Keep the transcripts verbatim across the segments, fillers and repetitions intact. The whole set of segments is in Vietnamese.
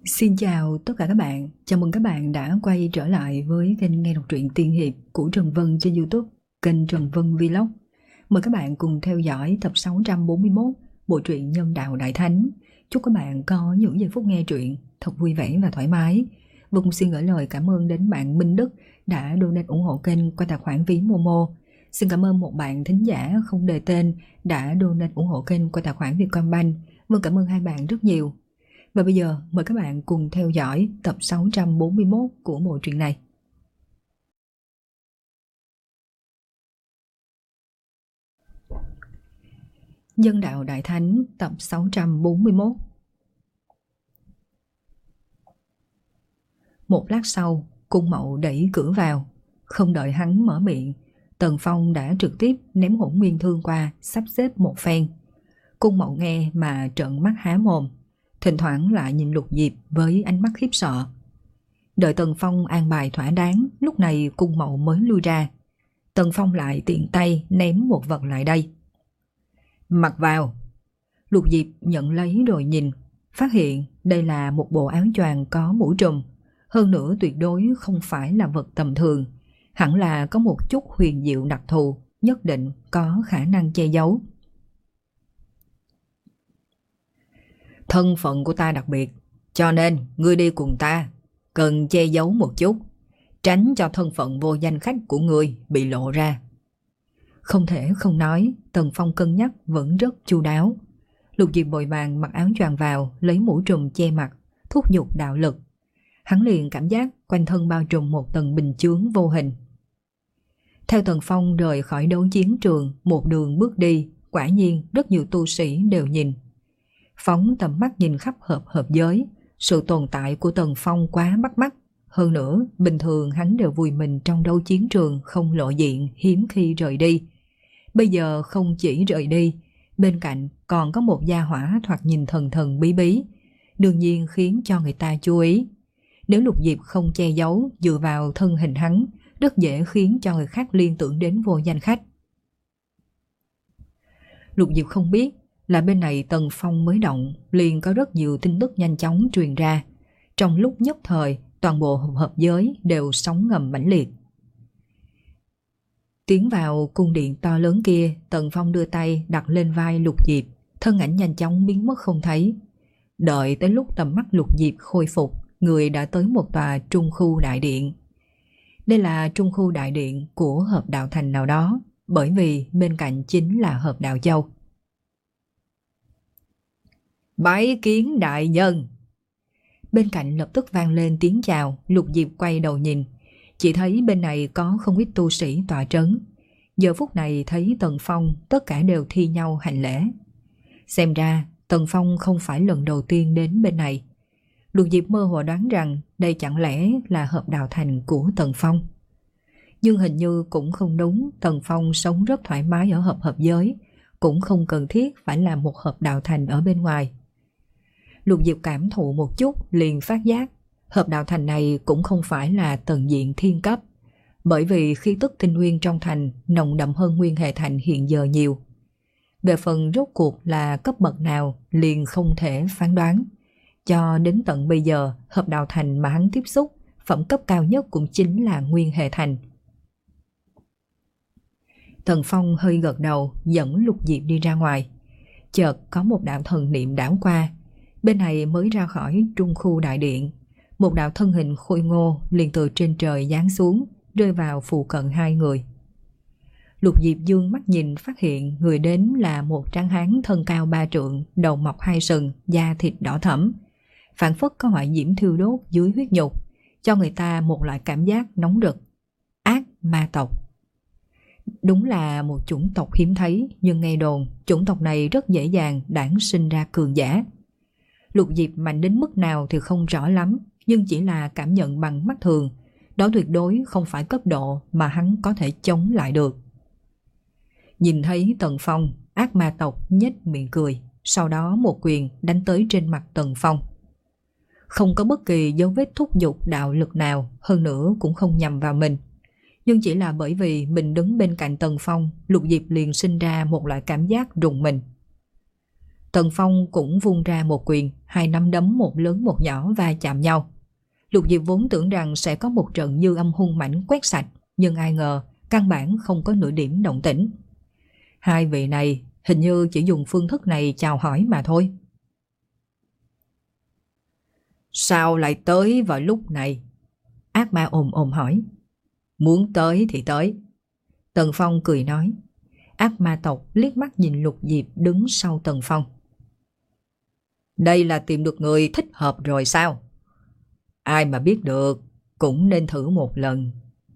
Xin chào tất cả các bạn, chào mừng các bạn đã quay trở lại với kênh nghe đọc truyện tiên hiệp của Trần Vân trên YouTube, kênh Trần Vân Vlog. Mời các bạn cùng theo dõi tập sáu trăm bốn mươi mốt bộ truyện Nhân Đạo Đại Thánh. Chúc các bạn có những giây phút nghe truyện thật vui vẻ và thoải mái. Và cũng xin gửi lời cảm ơn đến bạn Minh Đức đã donate ủng hộ kênh qua tài khoản ví Momo. Xin cảm ơn một bạn thính giả không đề tên đã donate ủng hộ kênh qua tài khoản Vietcombank. Vâng, cảm ơn hai bạn rất nhiều. Và bây giờ mời các bạn cùng theo dõi tập sáu trăm bốn mươi mốt của bộ truyện này. Nhân Đạo Đại Thánh tập sáu trăm bốn mươi mốt. Một lát sau, Cung Mậu đẩy cửa vào. Không đợi hắn mở miệng, Tần Phong đã trực tiếp ném hỗn nguyên thương qua, sắp xếp một phen. Cung Mậu nghe mà trợn mắt há mồm, thỉnh thoảng lại nhìn Lục Diệp với ánh mắt khiếp sợ. Đợi Tần Phong an bài thỏa đáng, lúc này Cung Mậu mới lui ra. Tần Phong lại tiện tay ném một vật lại đây. Mặc vào. Lục Diệp nhận lấy rồi nhìn, phát hiện đây là một bộ áo choàng có mũ trùm. Hơn nữa tuyệt đối không phải là vật tầm thường, hẳn là có một chút huyền diệu đặc thù, nhất định có khả năng che giấu. Thân phận của ta đặc biệt, cho nên ngươi đi cùng ta cần che giấu một chút, tránh cho thân phận vô danh khách của ngươi bị lộ ra. Không thể không nói, Tần Phong cân nhắc vẫn rất chu đáo. Lục Diệp vội vàng mặc áo choàng vào, lấy mũ trùm che mặt, thúc giục đạo lực. Hắn liền cảm giác quanh thân bao trùm một tầng bình chướng vô hình. Theo Tần Phong rời khỏi đấu chiến trường, một đường bước đi, quả nhiên rất nhiều tu sĩ đều nhìn. Phóng tầm mắt nhìn khắp hợp hợp giới, sự tồn tại của Tần Phong quá bắt mắt. Hơn nữa, bình thường hắn đều vùi mình trong đấu chiến trường không lộ diện, hiếm khi rời đi. Bây giờ không chỉ rời đi, bên cạnh còn có một gia hỏa thoạt nhìn thần thần bí bí, đương nhiên khiến cho người ta chú ý. Nếu Lục Diệp không che giấu, dựa vào thân hình hắn, rất dễ khiến cho người khác liên tưởng đến vô danh khách. Lục Diệp không biết là bên này Tần Phong mới động, liền có rất nhiều tin tức nhanh chóng truyền ra. Trong lúc nhất thời, toàn bộ hợp hợp giới đều sóng ngầm mãnh liệt. Tiến vào cung điện to lớn kia, Tần Phong đưa tay đặt lên vai Lục Diệp, thân ảnh nhanh chóng biến mất không thấy. Đợi tới lúc tầm mắt Lục Diệp khôi phục, người đã tới một tòa trung khu đại điện. Đây là trung khu đại điện của hợp đạo thành nào đó, bởi vì bên cạnh chính là hợp đạo châu. Bái kiến đại nhân. Bên cạnh lập tức vang lên tiếng chào. Lục Diệp quay đầu nhìn, chỉ thấy bên này có không ít tu sĩ tọa trấn. Giờ phút này thấy Tần Phong, tất cả đều thi nhau hành lễ. Xem ra Tần Phong không phải lần đầu tiên đến bên này. Lục Diệp mơ hồ đoán rằng đây chẳng lẽ là hợp đạo thành của Tần Phong. Nhưng hình như cũng không đúng. Tần Phong sống rất thoải mái ở hợp hợp giới, cũng không cần thiết phải là một hợp đạo thành ở bên ngoài. Lục Diệp cảm thụ một chút liền phát giác hợp đạo thành này cũng không phải là tầng diện thiên cấp, bởi vì khí tức tinh nguyên trong thành nồng đậm hơn nguyên hệ thành hiện giờ nhiều. Về phần rốt cuộc là cấp bậc nào liền không thể phán đoán. Cho đến tận bây giờ, hợp đạo thành mà hắn tiếp xúc, phẩm cấp cao nhất cũng chính là nguyên hệ thành. Tần Phong hơi gật đầu, dẫn Lục Diệp đi ra ngoài. Chợt có một đạo thần niệm đảo qua, bên này mới ra khỏi trung khu đại điện. Một đạo thân hình khôi ngô liền từ trên trời giáng xuống, rơi vào phụ cận hai người. Lục Diệp dương mắt nhìn, phát hiện người đến là một tráng hán thân cao ba trượng, đầu mọc hai sừng, da thịt đỏ thẫm, phảng phất có hỏa diễm thiêu đốt dưới huyết nhục, cho người ta một loại cảm giác nóng rực. Ác ma tộc. Đúng là một chủng tộc hiếm thấy, nhưng nghe đồn chủng tộc này rất dễ dàng đản sinh ra cường giả. Lục Diệp mạnh đến mức nào thì không rõ lắm, nhưng chỉ là cảm nhận bằng mắt thường, đó tuyệt đối không phải cấp độ mà hắn có thể chống lại được. Nhìn thấy Tần Phong, ác ma tộc nhếch miệng cười, sau đó một quyền đánh tới trên mặt Tần Phong. Không có bất kỳ dấu vết thúc giục đạo lực nào, hơn nữa cũng không nhằm vào mình. Nhưng chỉ là bởi vì mình đứng bên cạnh Tần Phong, Lục Diệp liền sinh ra một loại cảm giác rùng mình. Tần Phong cũng vung ra một quyền, hai nắm đấm một lớn một nhỏ va chạm nhau. Lục Diệp vốn tưởng rằng sẽ có một trận dư âm hung mãnh quét sạch, nhưng ai ngờ căn bản không có nửa điểm động tĩnh. Hai vị này hình như chỉ dùng phương thức này chào hỏi mà thôi. Sao lại tới vào lúc này? Ác ma ồm ồm hỏi. Muốn tới thì tới. Tần Phong cười nói. Ác ma tộc liếc mắt nhìn Lục Diệp đứng sau Tần Phong. Đây là tìm được người thích hợp rồi sao? Ai mà biết được, cũng nên thử một lần.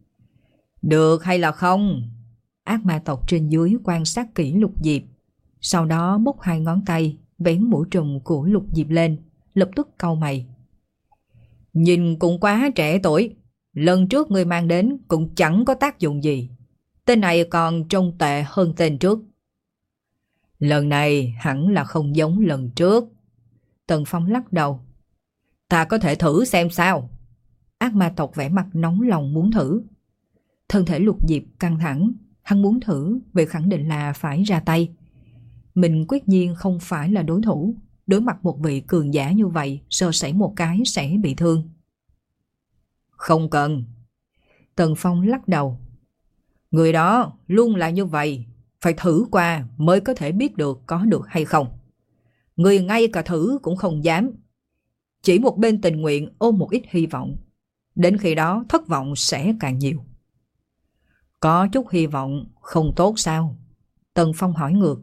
Được hay là không? Ác ma tộc trên dưới quan sát kỹ Lục Diệp, sau đó múc hai ngón tay vén mũi trùm của Lục Diệp lên, lập tức cau mày. Nhìn cũng quá trẻ tuổi, lần trước người mang đến cũng chẳng có tác dụng gì. Tên này còn trông tệ hơn tên trước. Lần này hẳn là không giống lần trước. Tần Phong lắc đầu. Ta có thể thử xem sao. Ác ma tộc vẻ mặt nóng lòng muốn thử. Thân thể Lục Diệp căng thẳng, hắn muốn thử, vậy khẳng định là phải ra tay. Mình quyết nhiên không phải là đối thủ, đối mặt một vị cường giả như vậy, sơ sẩy một cái sẽ bị thương. Không cần. Tần Phong lắc đầu. Người đó luôn là như vậy, phải thử qua mới có thể biết được có được hay không. Người ngay cả thử cũng không dám. Chỉ một bên tình nguyện ôm một ít hy vọng. Đến khi đó thất vọng sẽ càng nhiều. Có chút hy vọng không tốt sao? Tần Phong hỏi ngược.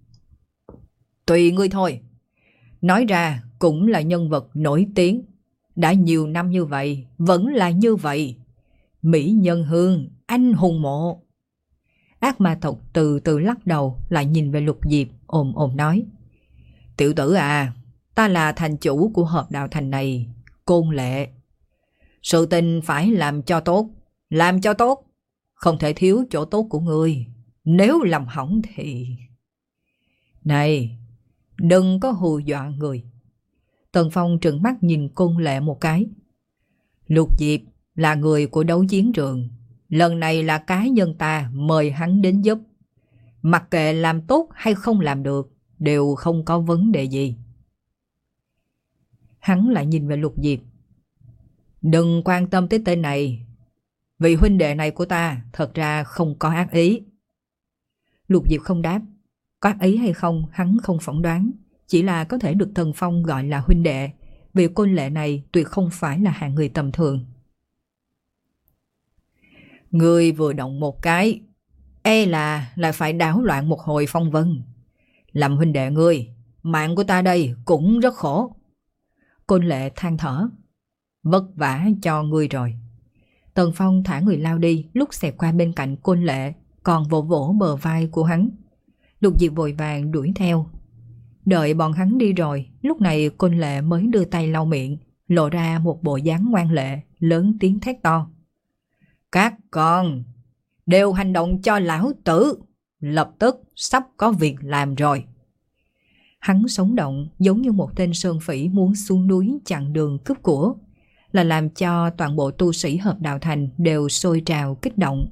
Tùy ngươi thôi. Nói ra cũng là nhân vật nổi tiếng. Đã nhiều năm như vậy, vẫn là như vậy. Mỹ nhân hương, anh hùng mộ. Ác ma tộc từ từ lắc đầu, lại nhìn về Lục Diệp, ồm ồm nói. Tiểu tử à, ta là thành chủ của hợp đạo thành này, Côn Lệ. Sự tình phải làm cho tốt, làm cho tốt. Không thể thiếu chỗ tốt của ngươi. Nếu làm hỏng thì... Này, đừng có hù dọa người. Tần Phong trừng mắt nhìn Côn Lệ một cái. Lục Diệp là người của đấu chiến trường. Lần này là cá nhân ta mời hắn đến giúp. Mặc kệ làm tốt hay không làm được, đều không có vấn đề gì. Hắn lại nhìn về Lục Diệp. Đừng quan tâm tới tên này. Vị huynh đệ này của ta thật ra không có ác ý. Lục Diệp không đáp. Có ác ý hay không hắn không phỏng đoán. Chỉ là có thể được Tần Phong gọi là huynh đệ. Vì Côn Lệ này tuyệt không phải là hạng người tầm thường. Người vừa động một cái, e là lại phải đảo loạn một hồi phong vân. Làm huynh đệ ngươi, mạng của ta đây cũng rất khổ. Côn Lệ than thở. Vất vả cho ngươi rồi. Tần Phong thả người lao đi, lúc xẹt qua bên cạnh Côn Lệ, còn vỗ vỗ bờ vai của hắn. Lục Diệp vội vàng đuổi theo. Đợi bọn hắn đi rồi, lúc này Côn Lệ mới đưa tay lau miệng, lộ ra một bộ dáng ngoan lệ, lớn tiếng thét to. Các con, đều hành động cho lão tử, lập tức sắp có việc làm rồi. Hắn sống động giống như một tên sơn phỉ muốn xuống núi chặn đường cướp của, là làm cho toàn bộ tu sĩ hợp đạo thành đều sôi trào kích động.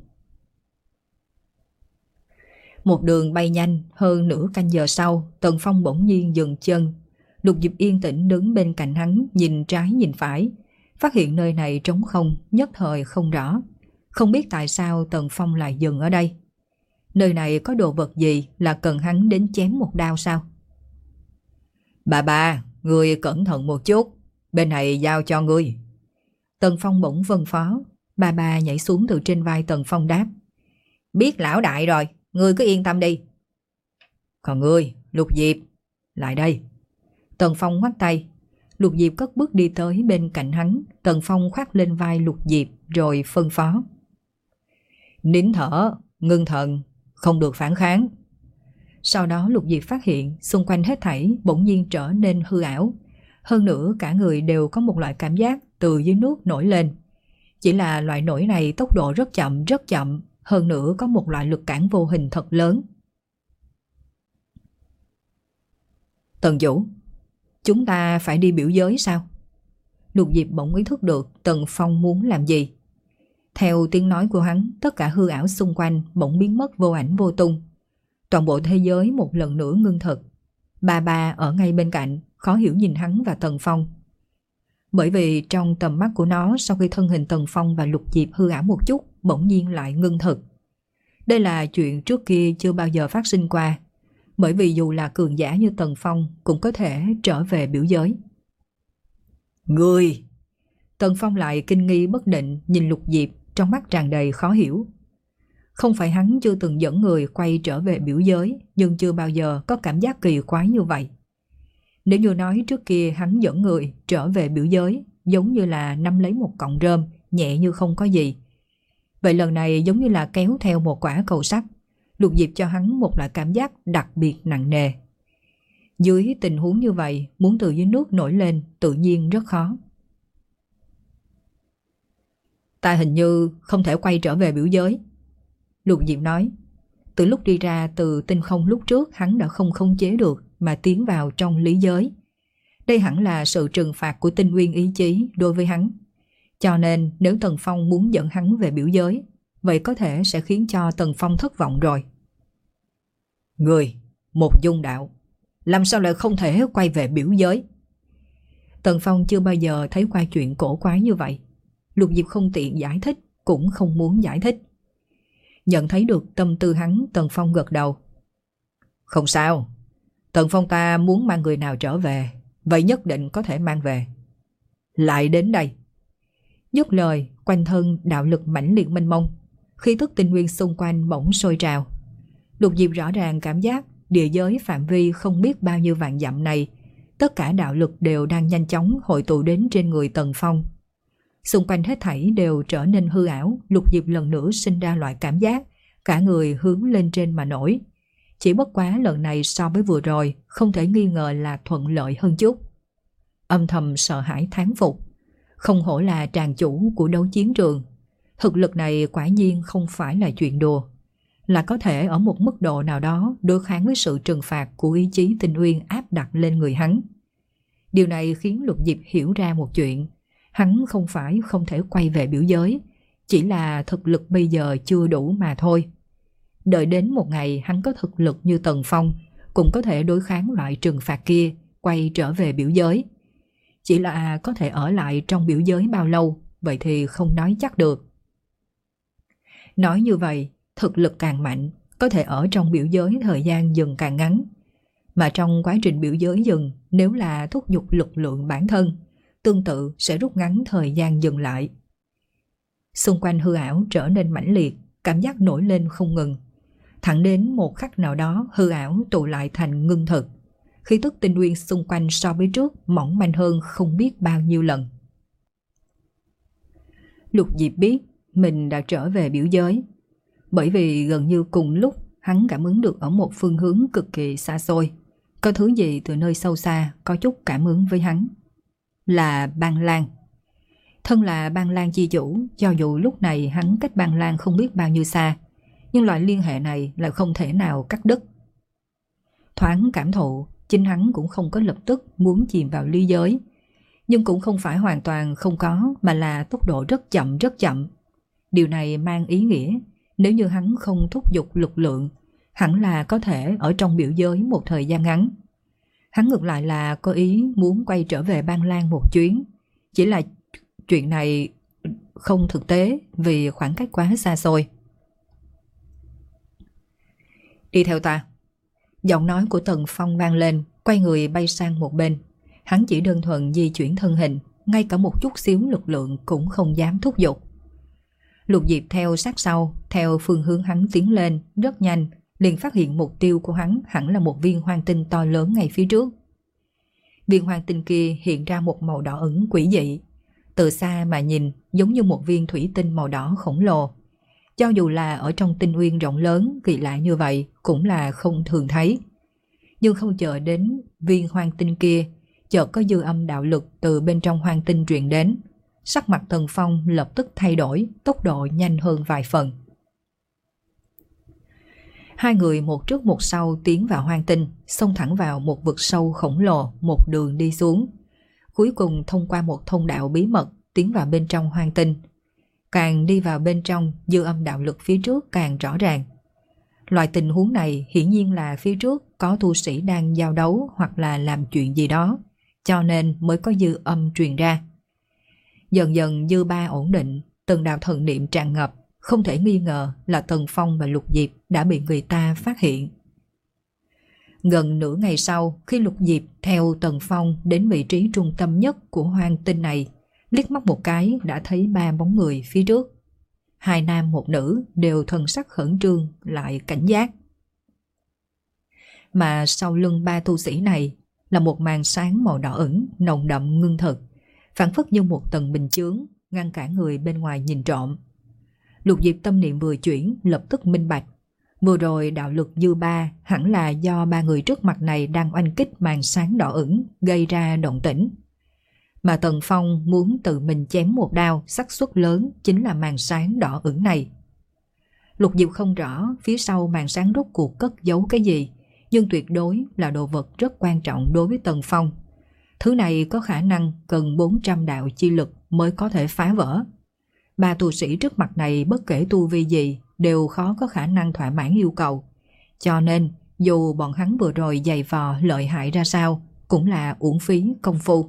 Một đường bay nhanh, hơn nửa canh giờ sau, Tần Phong bỗng nhiên dừng chân. Lục Diệp yên tĩnh đứng bên cạnh hắn, nhìn trái nhìn phải, phát hiện nơi này trống không, nhất thời không rõ. Không biết tại sao Tần Phong lại dừng ở đây. Nơi này có đồ vật gì là cần hắn đến chém một đao sao? Bà bà, ngươi cẩn thận một chút, bên này giao cho ngươi. Tần Phong bỗng vân phó. Bà bà nhảy xuống từ trên vai Tần Phong đáp. Biết lão đại rồi, ngươi cứ yên tâm đi. Còn ngươi, Lục Diệp, lại đây. Tần Phong ngoắt tay. Lục Diệp cất bước đi tới bên cạnh hắn. Tần Phong khoác lên vai Lục Diệp rồi phân phó. Nín thở, ngưng thần, không được phản kháng. Sau đó Lục Diệp phát hiện xung quanh hết thảy bỗng nhiên trở nên hư ảo. Hơn nữa cả người đều có một loại cảm giác từ dưới nước nổi lên. Chỉ là loại nổi này tốc độ rất chậm, rất chậm. Hơn nữa có một loại lực cản vô hình thật lớn. Tần Vũ, chúng ta phải đi biểu giới sao? Lục Diệp bỗng ý thức được Tần Phong muốn làm gì. Theo tiếng nói của hắn, tất cả hư ảo xung quanh bỗng biến mất vô ảnh vô tung. Toàn bộ thế giới một lần nữa ngưng thực. Bà bà ở ngay bên cạnh, khó hiểu nhìn hắn và Tần Phong. Bởi vì trong tầm mắt của nó, sau khi thân hình Tần Phong và Lục Diệp hư ảo một chút, bỗng nhiên lại ngưng thực. Đây là chuyện trước kia chưa bao giờ phát sinh qua, bởi vì dù là cường giả như Tần Phong cũng có thể trở về biểu giới. Người! Tần Phong lại kinh nghi bất định nhìn Lục Diệp, trong mắt tràn đầy khó hiểu. Không phải hắn chưa từng dẫn người quay trở về biểu giới, nhưng chưa bao giờ có cảm giác kỳ quái như vậy. Nếu như nói trước kia hắn dẫn người trở về biểu giới giống như là nắm lấy một cọng rơm, nhẹ như không có gì, vậy lần này giống như là kéo theo một quả cầu sắt. Lục Diệp cho hắn một loại cảm giác đặc biệt nặng nề. Dưới tình huống như vậy, muốn từ dưới nước nổi lên tự nhiên rất khó. Ta hình như không thể quay trở về biểu giới, Lục Diệp nói. Từ lúc đi ra từ tinh không lúc trước, hắn đã không khống chế được mà tiến vào trong lý giới. Đây hẳn là sự trừng phạt của tinh nguyên ý chí đối với hắn. Cho nên nếu Tần Phong muốn dẫn hắn về biểu giới, vậy có thể sẽ khiến cho Tần Phong thất vọng rồi. Người, một dung đạo, làm sao lại không thể quay về biểu giới? Tần Phong chưa bao giờ thấy qua chuyện cổ quái như vậy. Lục Diệp không tiện giải thích, cũng không muốn giải thích. Nhận thấy được tâm tư hắn, Tần Phong gật đầu. Không sao, Tần Phong ta muốn mang người nào trở về, vậy nhất định có thể mang về. Lại đến đây. Dứt lời, quanh thân đạo lực mãnh liệt mênh mông, khí tức tinh nguyên xung quanh bỗng sôi trào. Lục Diệp rõ ràng cảm giác địa giới phạm vi không biết bao nhiêu vạn dặm này, tất cả đạo lực đều đang nhanh chóng hội tụ đến trên người Tần Phong. Xung quanh hết thảy đều trở nên hư ảo. Lục Diệp lần nữa sinh ra loại cảm giác cả người hướng lên trên mà nổi. Chỉ bất quá lần này so với vừa rồi không thể nghi ngờ là thuận lợi hơn chút. Âm thầm sợ hãi thán phục. Không hổ là tràng chủ của đấu chiến trường. Thực lực này quả nhiên không phải là chuyện đùa, là có thể ở một mức độ nào đó đối kháng với sự trừng phạt của ý chí tinh nguyên áp đặt lên người hắn. Điều này khiến Lục Diệp hiểu ra một chuyện. Hắn không phải không thể quay về biểu giới, chỉ là thực lực bây giờ chưa đủ mà thôi. Đợi đến một ngày hắn có thực lực như Tần Phong, cũng có thể đối kháng loại trừng phạt kia, quay trở về biểu giới. Chỉ là có thể ở lại trong biểu giới bao lâu, vậy thì không nói chắc được. Nói như vậy, thực lực càng mạnh, có thể ở trong biểu giới thời gian dần càng ngắn. Mà trong quá trình biểu giới dừng, nếu là thúc giục lực lượng bản thân, tương tự sẽ rút ngắn thời gian dừng lại. Xung quanh hư ảo trở nên mãnh liệt, cảm giác nổi lên không ngừng. Thẳng đến một khắc nào đó, hư ảo tụ lại thành ngưng thực. Khí tức tinh nguyên xung quanh so với trước mỏng manh hơn không biết bao nhiêu lần. Lục Diệp biết mình đã trở về biểu giới, bởi vì gần như cùng lúc hắn cảm ứng được ở một phương hướng cực kỳ xa xôi, có thứ gì từ nơi sâu xa có chút cảm ứng với hắn. Là Băng Lan. Thân là Băng Lan chi chủ, cho dù lúc này hắn cách Băng Lan không biết bao nhiêu xa, nhưng loại liên hệ này lại không thể nào cắt đứt. Thoáng cảm thụ, chính hắn cũng không có lập tức muốn chìm vào ly giới, nhưng cũng không phải hoàn toàn không có, mà là tốc độ rất chậm rất chậm. Điều này mang ý nghĩa nếu như hắn không thúc giục lực lượng, hẳn là có thể ở trong biểu giới một thời gian ngắn. Hắn ngược lại là có ý muốn quay trở về Băng Lan một chuyến, chỉ là chuyện này không thực tế vì khoảng cách quá xa xôi. Đi theo ta. Giọng nói của Tần Phong vang lên, quay người bay sang một bên. Hắn chỉ đơn thuần di chuyển thân hình, ngay cả một chút xíu lực lượng cũng không dám thúc giục. Lục Diệp theo sát sau, theo phương hướng hắn tiến lên, rất nhanh, liền phát hiện mục tiêu của hắn hẳn là một viên hoang tinh to lớn ngay phía trước. Viên hoang tinh kia hiện ra một màu đỏ ửng quỷ dị. Từ xa mà nhìn giống như một viên thủy tinh màu đỏ khổng lồ. Cho dù là ở trong tinh uyên rộng lớn kỳ lạ như vậy cũng là không thường thấy. Nhưng không chờ đến viên hoang tinh kia, chợt có dư âm đạo lực từ bên trong hoang tinh truyền đến. Sắc mặt Tần Phong lập tức thay đổi, tốc độ nhanh hơn vài phần. Hai người một trước một sau tiến vào hoang tinh, xông thẳng vào một vực sâu khổng lồ, một đường đi xuống. Cuối cùng thông qua một thông đạo bí mật tiến vào bên trong hoang tinh. Càng đi vào bên trong, dư âm đạo lực phía trước càng rõ ràng. Loại tình huống này hiển nhiên là phía trước có tu sĩ đang giao đấu hoặc là làm chuyện gì đó, cho nên mới có dư âm truyền ra. Dần dần dư ba ổn định, từng đạo thần niệm tràn ngập, không thể nghi ngờ là Tần Phong và Lục Diệp đã bị người ta phát hiện. Gần nửa ngày sau, khi Lục Diệp theo Tần Phong đến vị trí trung tâm nhất của hoang tinh này, liếc mắt một cái đã thấy ba bóng người phía trước. Hai nam một nữ đều thần sắc khẩn trương lại cảnh giác. Mà sau lưng ba tu sĩ này là một màn sáng màu đỏ ửng, nồng đậm ngưng thực, phảng phất như một tầng bình chướng, ngăn cản người bên ngoài nhìn trộm. Lục Diệp tâm niệm vừa chuyển, lập tức minh bạch. Vừa rồi đạo lực dư ba hẳn là do ba người trước mặt này đang oanh kích màn sáng đỏ ửng gây ra động tĩnh. Mà Tần Phong muốn tự mình chém một đao, xác suất lớn chính là màn sáng đỏ ửng này. Lục Diệp không rõ phía sau màn sáng rốt cuộc cất giấu cái gì, nhưng tuyệt đối là đồ vật rất quan trọng đối với Tần Phong. Thứ này có khả năng cần bốn trăm đạo chi lực mới có thể phá vỡ. Ba tu sĩ trước mặt này bất kể tu vi gì đều khó có khả năng thỏa mãn yêu cầu. Cho nên dù bọn hắn vừa rồi giày vò lợi hại ra sao cũng là uổng phí công phu.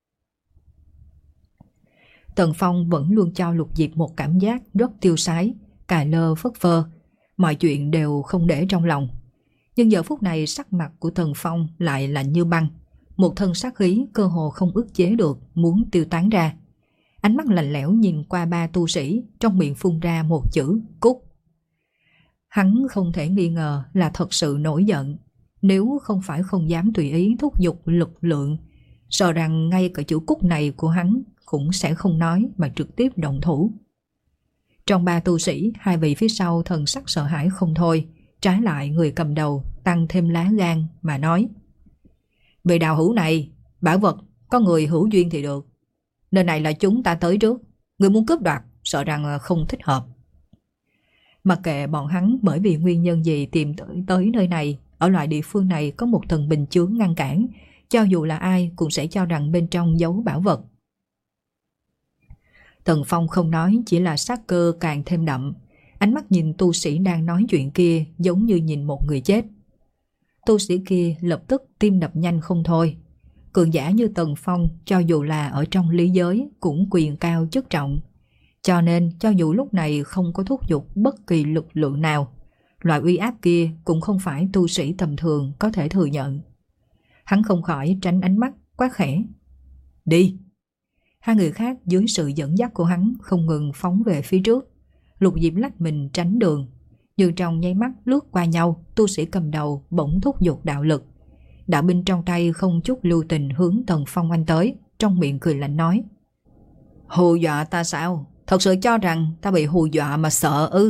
Tần Phong vẫn luôn cho Lục Diệp một cảm giác rất tiêu sái, cà lơ phất phơ, mọi chuyện đều không để trong lòng. Nhưng giờ phút này sắc mặt của Tần Phong lại lạnh như băng, một thân sát khí cơ hồ không ức chế được muốn tiêu tán ra. Ánh mắt lạnh lẽo nhìn qua ba tu sĩ, trong miệng phun ra một chữ cút. Hắn không thể nghi ngờ là thật sự nổi giận, nếu không phải không dám tùy ý thúc giục lực lượng, sợ rằng ngay cả chữ cút này của hắn cũng sẽ không nói mà trực tiếp động thủ. Trong ba tu sĩ, hai vị phía sau thần sắc sợ hãi không thôi, trái lại người cầm đầu tăng thêm lá gan mà nói: "Về đạo hữu này, bảo vật có người hữu duyên thì được. Nơi này là chúng ta tới trước, người muốn cướp đoạt sợ rằng không thích hợp." Mặc kệ bọn hắn bởi vì nguyên nhân gì tìm tới, tới nơi này, ở loại địa phương này có một tầng bình chướng ngăn cản, cho dù là ai cũng sẽ cho rằng bên trong giấu bảo vật. Tần Phong không nói, chỉ là sát cơ càng thêm đậm. Ánh mắt nhìn tu sĩ đang nói chuyện kia giống như nhìn một người chết. Tu sĩ kia lập tức tim đập nhanh không thôi. Cường giả như Tần Phong cho dù là ở trong lý giới cũng quyền cao chức trọng. Cho nên cho dù lúc này không có thúc giục bất kỳ lực lượng nào, loại uy áp kia cũng không phải tu sĩ tầm thường có thể thừa nhận. Hắn không khỏi tránh ánh mắt, quát khẽ: "Đi!" Hai người khác dưới sự dẫn dắt của hắn không ngừng phóng về phía trước. Lục Diệp lách mình tránh đường, nhưng trong nháy mắt lướt qua nhau, tu sĩ cầm đầu bỗng thúc giục đạo lực. Đạo binh trong tay không chút lưu tình hướng Tần Phong anh tới, trong miệng cười lạnh nói: "Hù dọa ta sao? Thật sự cho rằng ta bị hù dọa mà sợ ư?"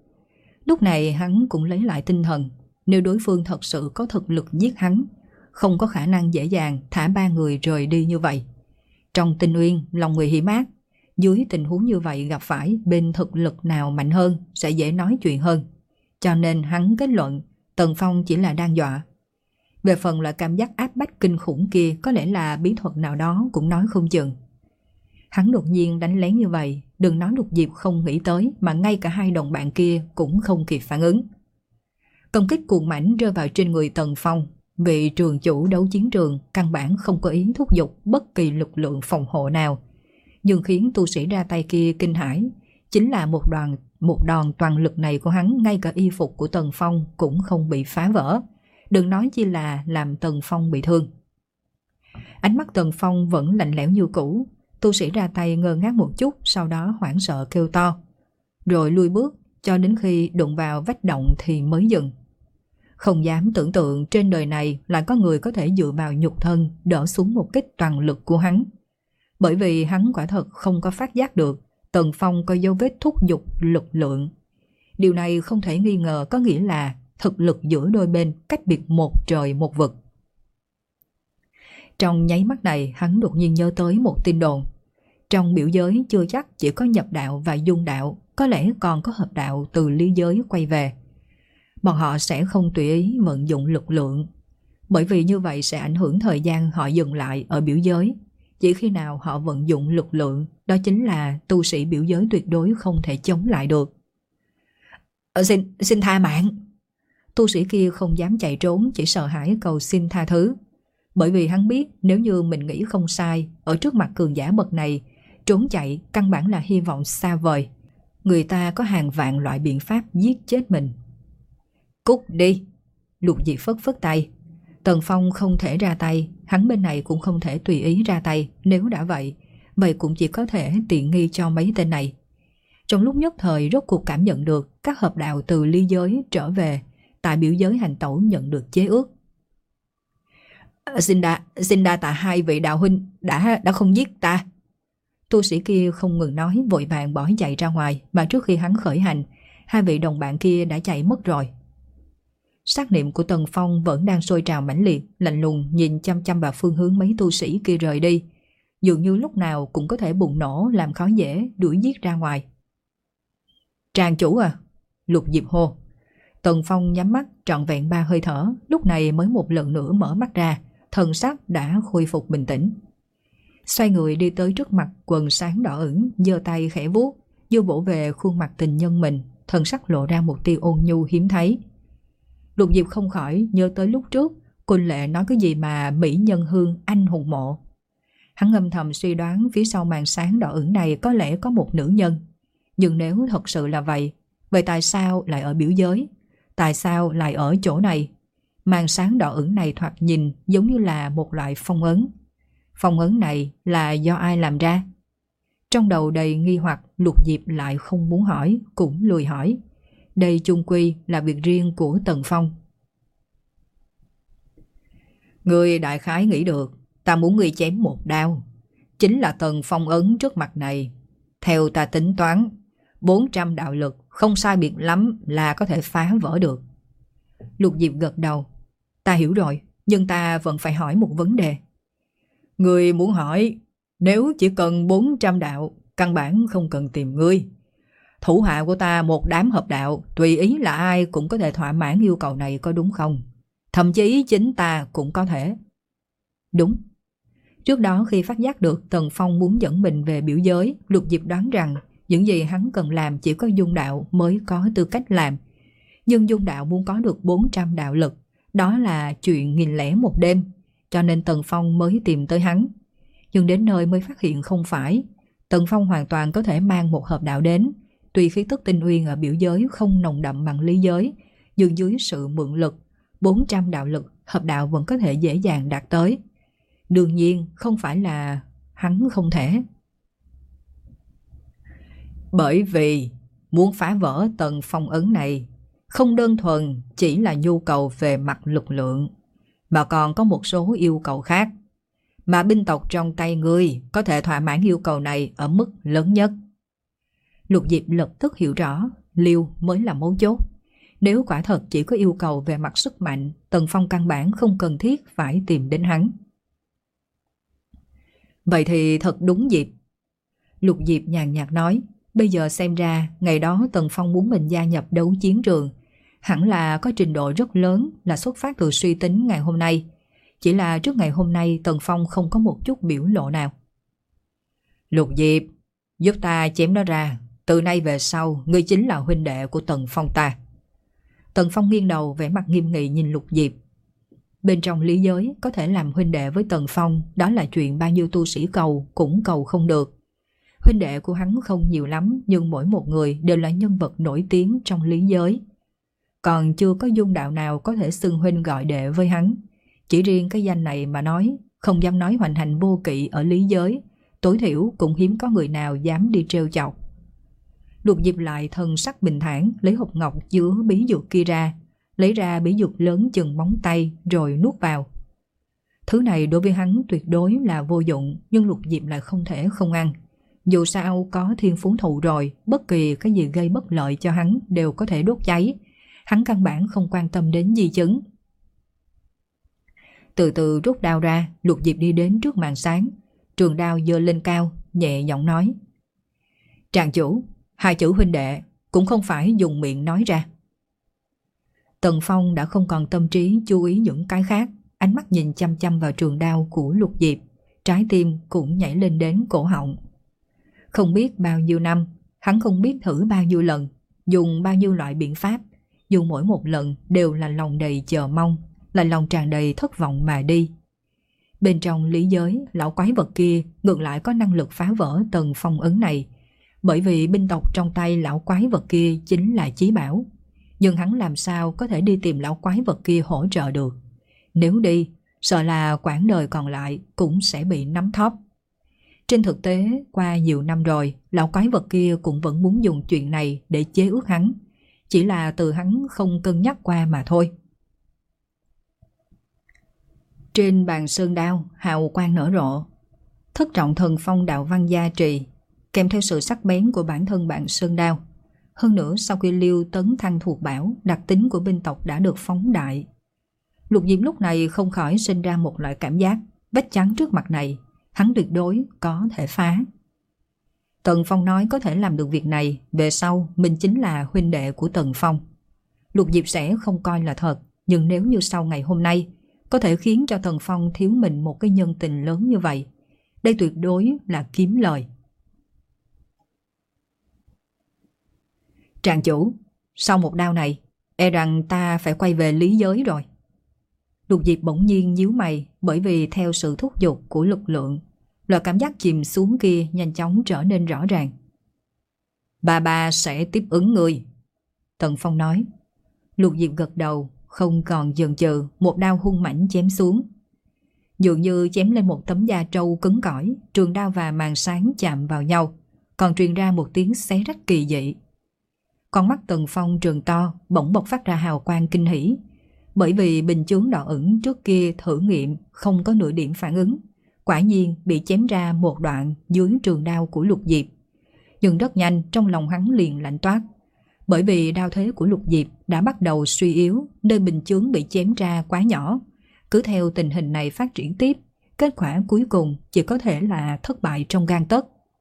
Lúc này hắn cũng lấy lại tinh thần, nếu đối phương thật sự có thực lực giết hắn, không có khả năng dễ dàng thả ba người rời đi như vậy. Trong Tinh Uyên, lòng người hiểm ác, dưới tình huống như vậy gặp phải bên thực lực nào mạnh hơn sẽ dễ nói chuyện hơn. Cho nên hắn kết luận Tần Phong chỉ là đang dọa. Về phần là cảm giác áp bách kinh khủng kia có lẽ là bí thuật nào đó cũng nói không chừng. Hắn đột nhiên đánh lén như vậy, đừng nói Lục Diệp không nghĩ tới, mà ngay cả hai đồng bạn kia cũng không kịp phản ứng. Công kích cuồng mãnh rơi vào trên người Tần Phong. Vị trường chủ đấu chiến trường căn bản không có ý thúc giục bất kỳ lực lượng phòng hộ nào, nhưng khiến tu sĩ ra tay kia kinh hãi chính là một đoàn một đòn toàn lực này của hắn, ngay cả y phục của Tần Phong cũng không bị phá vỡ, đừng nói chi là làm Tần Phong bị thương. Ánh mắt Tần Phong vẫn lạnh lẽo như cũ. Tu sĩ ra tay ngơ ngác một chút, sau đó hoảng sợ kêu to, rồi lui bước cho đến khi đụng vào vách động thì mới dừng. Không dám tưởng tượng trên đời này lại có người có thể dựa vào nhục thân đỡ xuống một kích toàn lực của hắn. Bởi vì hắn quả thật không có phát giác được Tần Phong có dấu vết thúc giục lực lượng. Điều này không thể nghi ngờ có nghĩa là thực lực giữa đôi bên cách biệt một trời một vực. Trong nháy mắt này hắn đột nhiên nhớ tới một tin đồn. Trong biểu giới chưa chắc chỉ có nhập đạo và dung đạo, có lẽ còn có hợp đạo từ lý giới quay về. Bọn họ sẽ không tùy ý vận dụng lực lượng, bởi vì như vậy sẽ ảnh hưởng thời gian họ dừng lại ở biểu giới. Chỉ khi nào họ vận dụng lực lượng, đó chính là tu sĩ biểu giới tuyệt đối không thể chống lại được. Ờ, xin, xin tha mạng. Tu sĩ kia không dám chạy trốn, chỉ sợ hãi cầu xin tha thứ. Bởi vì hắn biết nếu như mình nghĩ không sai, ở trước mặt cường giả bậc này, trốn chạy căn bản là hy vọng xa vời. Người ta có hàng vạn loại biện pháp giết chết mình. Cút đi! Lục Diệp phất phất tay. Tần Phong không thể ra tay, hắn bên này cũng không thể tùy ý ra tay. Nếu đã vậy, vậy cũng chỉ có thể tiện nghi cho mấy tên này. Trong lúc nhất thời rốt cuộc cảm nhận được các hợp đạo từ ly giới trở về, tại biểu giới hành tẩu nhận được chế ước. Xin đa, xin đa tạ hai vị đạo huynh đã đã không giết ta. Tu sĩ kia không ngừng nói, vội vàng bỏ chạy ra ngoài, mà trước khi hắn khởi hành, hai vị đồng bạn kia đã chạy mất rồi. Sát niệm của Tần Phong vẫn đang sôi trào mãnh liệt, lạnh lùng nhìn chăm chăm vào phương hướng mấy tu sĩ kia rời đi, dường như lúc nào cũng có thể bùng nổ làm khó dễ đuổi giết ra ngoài. Tràng chủ à! Lục Diệp hô. Tần Phong nhắm mắt trọn vẹn ba hơi thở, lúc này mới một lần nữa mở mắt ra, thần sắc đã khôi phục bình tĩnh. Xoay người đi tới trước mặt quần sáng đỏ ửng, giơ tay khẽ vuốt, vô vỗ về khuôn mặt tình nhân mình, thần sắc lộ ra một tia ôn nhu hiếm thấy. Lục Diệp không khỏi nhớ tới lúc trước Côn Lệ nói cái gì mà mỹ nhân hương anh hùng mộ. Hắn âm thầm suy đoán phía sau màn sáng đỏ ửng này có lẽ có một nữ nhân. Nhưng nếu thật sự là vậy, vậy tại sao lại ở biểu giới? Tại sao lại ở chỗ này? Màn sáng đỏ ửng này thoạt nhìn giống như là một loại phong ấn. Phong ấn này là do ai làm ra? Trong đầu đầy nghi hoặc, Lục Diệp lại không muốn hỏi, cũng lười hỏi. Đây chung quy là việc riêng của Tần Phong. Người đại khái nghĩ được, ta muốn người chém một đao. Chính là tầng phong ấn trước mặt này. Theo ta tính toán, bốn trăm đạo lực không sai biệt lắm là có thể phá vỡ được. Lục Diệp gật đầu. Ta hiểu rồi, nhưng ta vẫn phải hỏi một vấn đề. Người muốn hỏi, nếu chỉ cần bốn trăm đạo, căn bản không cần tìm ngươi. Thủ hạ của ta một đám hợp đạo, tùy ý là ai cũng có thể thỏa mãn yêu cầu này, có đúng không? Thậm chí chính ta cũng có thể. Đúng. Trước đó khi phát giác được Tần Phong muốn dẫn mình về biểu giới, Lục Diệp đoán rằng những gì hắn cần làm chỉ có Dung Đạo mới có tư cách làm. Nhưng Dung Đạo muốn có được bốn trăm đạo lực, đó là chuyện nghìn lẻ một đêm, cho nên Tần Phong mới tìm tới hắn. Nhưng đến nơi mới phát hiện không phải. Tần Phong hoàn toàn có thể mang một hợp đạo đến, tuy khí tức tinh uyên ở biểu giới không nồng đậm bằng lý giới, nhưng dưới sự mượn lực, bốn trăm đạo lực, hợp đạo vẫn có thể dễ dàng đạt tới. Đương nhiên không phải là hắn không thể. Bởi vì muốn phá vỡ tầng phong ấn này không đơn thuần chỉ là nhu cầu về mặt lực lượng, mà còn có một số yêu cầu khác. Mà binh tộc trong tay ngươi có thể thỏa mãn yêu cầu này ở mức lớn nhất. Lục Diệp lập tức hiểu rõ, liêu mới là mấu chốt. Nếu quả thật chỉ có yêu cầu về mặt sức mạnh, Tần Phong căn bản không cần thiết phải tìm đến hắn. Vậy thì thật đúng dịp. Lục Diệp nhàn nhạt nói, bây giờ xem ra ngày đó Tần Phong muốn mình gia nhập đấu chiến trường, hẳn là có trình độ rất lớn, là xuất phát từ suy tính ngày hôm nay. Chỉ là trước ngày hôm nay Tần Phong không có một chút biểu lộ nào. Lục Diệp, giúp ta chém nó ra. Từ nay về sau, ngươi chính là huynh đệ của Tần Phong ta. Tần Phong nghiêng đầu vẻ mặt nghiêm nghị nhìn Lục Diệp. Bên trong lý giới có thể làm huynh đệ với Tần Phong, đó là chuyện bao nhiêu tu sĩ cầu cũng cầu không được. Huynh đệ của hắn không nhiều lắm, nhưng mỗi một người đều là nhân vật nổi tiếng trong lý giới. Còn chưa có Dung Đạo nào có thể xưng huynh gọi đệ với hắn. Chỉ riêng cái danh này mà nói, không dám nói hoành hành vô kỵ ở lý giới, tối thiểu cũng hiếm có người nào dám đi trêu chọc. Lục Diệp lại thần sắc bình thản, lấy hộp ngọc giữa bí dược kia ra, lấy ra bí dược lớn chừng móng tay rồi nuốt vào. Thứ này đối với hắn tuyệt đối là vô dụng, nhưng Lục Diệp lại không thể không ăn. Dù sao có thiên phú thụ rồi, bất kỳ cái gì gây bất lợi cho hắn đều có thể đốt cháy. Hắn căn bản không quan tâm đến di chứng. Từ từ rút đao ra, Lục Diệp đi đến trước màn sáng, trường đao giơ lên cao, nhẹ giọng nói. Tràng chủ, hai chữ huynh đệ cũng không phải dùng miệng nói ra. Tần Phong đã không còn tâm trí chú ý những cái khác, ánh mắt nhìn chăm chăm vào trường đao của Lục Diệp, trái tim cũng nhảy lên đến cổ họng. Không biết bao nhiêu năm, hắn không biết thử bao nhiêu lần, dùng bao nhiêu loại biện pháp, dù mỗi một lần đều là lòng đầy chờ mong, là lòng tràn đầy thất vọng mà đi. Bên trong lý giới, lão quái vật kia ngược lại có năng lực phá vỡ tầng phong ấn này, bởi vì binh tộc trong tay lão quái vật kia chính là chí bảo. Nhưng hắn làm sao có thể đi tìm lão quái vật kia hỗ trợ được? Nếu đi, sợ là quãng đời còn lại cũng sẽ bị nắm thóp. Trên thực tế, qua nhiều năm rồi, lão quái vật kia cũng vẫn muốn dùng chuyện này để chế ước hắn. Chỉ là từ hắn không cân nhắc qua mà thôi. Trên bàn sơn đao, hào quang nở rộ. Thất trọng thần phong đạo văn gia trì, kèm theo sự sắc bén của bản thân bàn sơn đao. Hơn nữa sau khi Liêu tấn thăng thuộc bảo, đặc tính của binh tộc đã được phóng đại. Lục Diệp lúc này không khỏi sinh ra một loại cảm giác, vách chắn trước mặt này, hắn tuyệt đối có thể phá. Tần Phong nói có thể làm được việc này, về sau mình chính là huynh đệ của Tần Phong. Lục Diệp sẽ không coi là thật, nhưng nếu như sau ngày hôm nay có thể khiến cho Tần Phong thiếu mình một cái nhân tình lớn như vậy, đây tuyệt đối là kiếm lời. Tràng chủ, sau một đao này, e rằng ta phải quay về lý giới rồi. Lục Diệp bỗng nhiên nhíu mày, bởi vì theo sự thúc giục của lực lượng, loại cảm giác chìm xuống kia nhanh chóng trở nên rõ ràng. Bà bà sẽ tiếp ứng người, Tần Phong nói. Lục Diệp gật đầu, không còn chần chừ, một đao hung mãnh chém xuống. Dường như chém lên một tấm da trâu cứng cỏi, trường đao và màn sáng chạm vào nhau, còn truyền ra một tiếng xé rách kỳ dị. Con mắt Tần Phong trừng to, bỗng bộc phát ra hào quang kinh hỉ, bởi vì bình chướng đỏ ửng trước kia thử nghiệm không có nửa điểm phản ứng, quả nhiên bị chém ra một đoạn dưới trường đao của Lục Diệp. Nhưng rất nhanh trong lòng hắn liền lạnh toát, bởi vì đao thế của Lục Diệp đã bắt đầu suy yếu, nơi bình chướng bị chém ra quá nhỏ. Cứ theo tình hình này phát triển tiếp, kết quả cuối cùng chỉ có thể là thất bại trong gang tấc.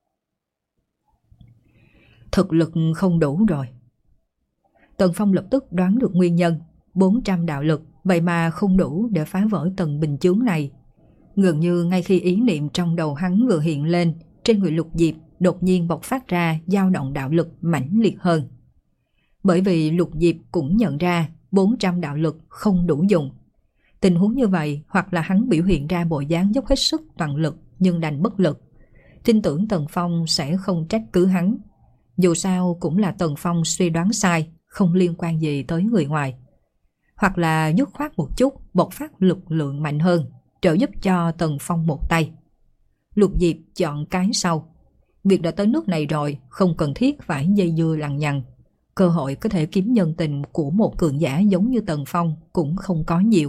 Thực lực không đủ rồi. Tần Phong lập tức đoán được nguyên nhân, bốn trăm đạo lực vậy mà không đủ để phá vỡ tầng bình chướng này. Gần như ngay khi ý niệm trong đầu hắn vừa hiện lên, trên người Lục Diệp đột nhiên bộc phát ra dao động đạo lực mãnh liệt hơn. Bởi vì Lục Diệp cũng nhận ra bốn trăm đạo lực không đủ dùng. Tình huống như vậy, hoặc là hắn biểu hiện ra bộ dáng dốc hết sức toàn lực nhưng đành bất lực. Tin tưởng Tần Phong sẽ không trách cứ hắn. Dù sao cũng là Tần Phong suy đoán sai, không liên quan gì tới người ngoài. Hoặc là dứt khoát một chút, bộc phát lực lượng mạnh hơn, trợ giúp cho Tần Phong một tay. Lục Diệp chọn cái sau. Việc đã tới nước này rồi, không cần thiết phải dây dưa lằng nhằng. Cơ hội có thể kiếm nhân tình của một cường giả giống như Tần Phong cũng không có nhiều.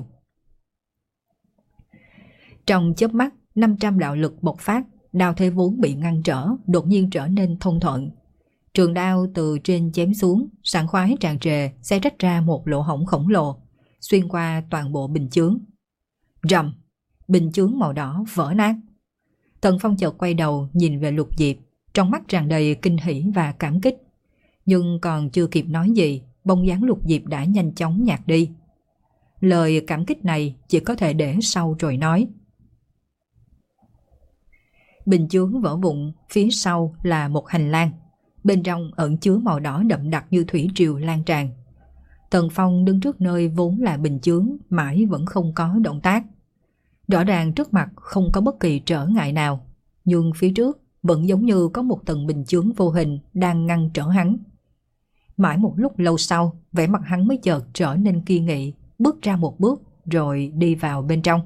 Trong chớp mắt, năm trăm đạo lực bộc phát, đao thế vốn bị ngăn trở, đột nhiên trở nên thông thuận. Trường đao từ trên chém xuống, sảng khoái tràn trề, sẽ rách ra một lỗ hổng khổng lồ, xuyên qua toàn bộ bình chướng. Rầm, bình chướng màu đỏ vỡ nát. Tần Phong chợt quay đầu nhìn về Lục Diệp, trong mắt tràn đầy kinh hỉ và cảm kích. Nhưng còn chưa kịp nói gì, bóng dáng Lục Diệp đã nhanh chóng nhạt đi. Lời cảm kích này chỉ có thể để sau rồi nói. Bình chướng vỡ vụn, phía sau là một hành lang. Bên trong ẩn chứa màu đỏ đậm đặc như thủy triều lan tràn. Tần Phong đứng trước nơi vốn là bình chướng, mãi vẫn không có động tác. Rõ ràng trước mặt không có bất kỳ trở ngại nào, nhưng phía trước vẫn giống như có một tầng bình chướng vô hình đang ngăn trở hắn. Mãi một lúc lâu sau, vẻ mặt hắn mới chợt trở nên kiên nghị, bước ra một bước rồi đi vào bên trong.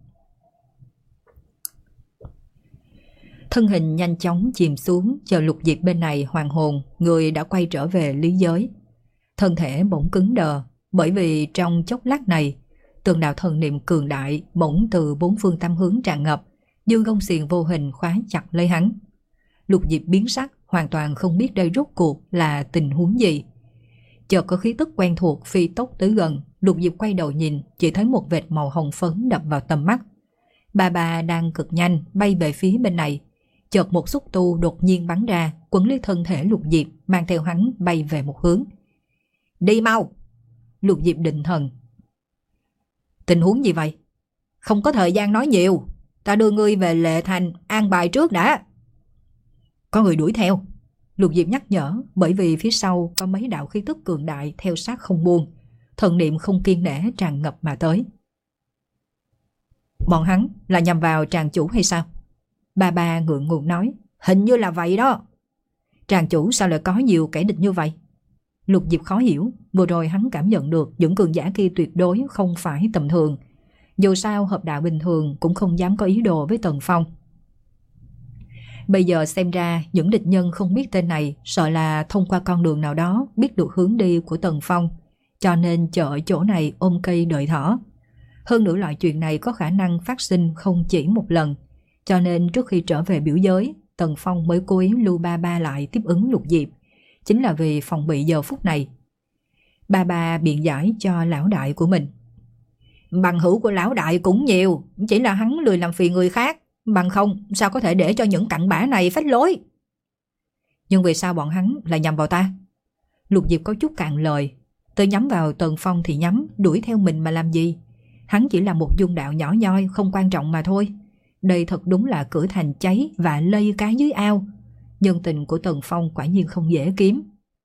Thân hình nhanh chóng chìm xuống, chờ Lục Diệp bên này hoàn hồn, người đã quay trở về lý giới. Thân thể bỗng cứng đờ, bởi vì trong chốc lát này, từng đạo thần niệm cường đại bỗng từ bốn phương tám hướng tràn ngập, như gông xiềng vô hình khóa chặt lấy hắn. Lục Diệp biến sắc, hoàn toàn không biết đây rốt cuộc là tình huống gì. Chợt có khí tức quen thuộc phi tốc tới gần, Lục Diệp quay đầu nhìn, chỉ thấy một vệt màu hồng phấn đập vào tầm mắt. Bà bà đang cực nhanh bay về phía bên này. Chợt một xúc tu đột nhiên bắn ra, quấn lấy thân thể Lục Diệp, mang theo hắn bay về một hướng. Đi mau! Lục Diệp định thần. Tình huống gì vậy? Không có thời gian nói nhiều, ta đưa ngươi về Lệ Thành an bài trước đã. Có người đuổi theo. Lục Diệp nhắc nhở, bởi vì phía sau có mấy đạo khí tức cường đại theo sát không buông, thần niệm không kiên nể tràn ngập mà tới. Bọn hắn là nhằm vào tràng chủ hay sao? Ba ba ngượng ngùng nói. Hình như là vậy đó. Tràng chủ sao lại có nhiều kẻ địch như vậy? Lục Diệp khó hiểu, vừa rồi hắn cảm nhận được những cường giả kia tuyệt đối không phải tầm thường. Dù sao hợp đạo bình thường cũng không dám có ý đồ với Tần Phong. Bây giờ xem ra những địch nhân không biết tên này sợ là thông qua con đường nào đó biết được hướng đi của Tần Phong, cho nên chờ ở chỗ này ôm cây đợi thỏ. Hơn nữa loại chuyện này có khả năng phát sinh không chỉ một lần, cho nên trước khi trở về biểu giới, Tần Phong mới cố ý lưu ba ba lại tiếp ứng Lục Diệp, chính là vì phòng bị giờ phút này. Ba ba biện giải cho lão đại của mình. Bằng hữu của lão đại cũng nhiều, chỉ là hắn lười làm phiền người khác, bằng không sao có thể để cho những cặn bã này phách lối. Nhưng vì sao bọn hắn lại nhằm vào ta? Lục Diệp có chút cạn lời. Tôi nhắm vào Tần Phong thì nhắm, đuổi theo mình mà làm gì? Hắn chỉ là một dung đạo nhỏ nhoi không quan trọng mà thôi. Đây thật đúng là cửa thành cháy và lây cá dưới ao. Nhân tình của Tần Phong quả nhiên không dễ kiếm.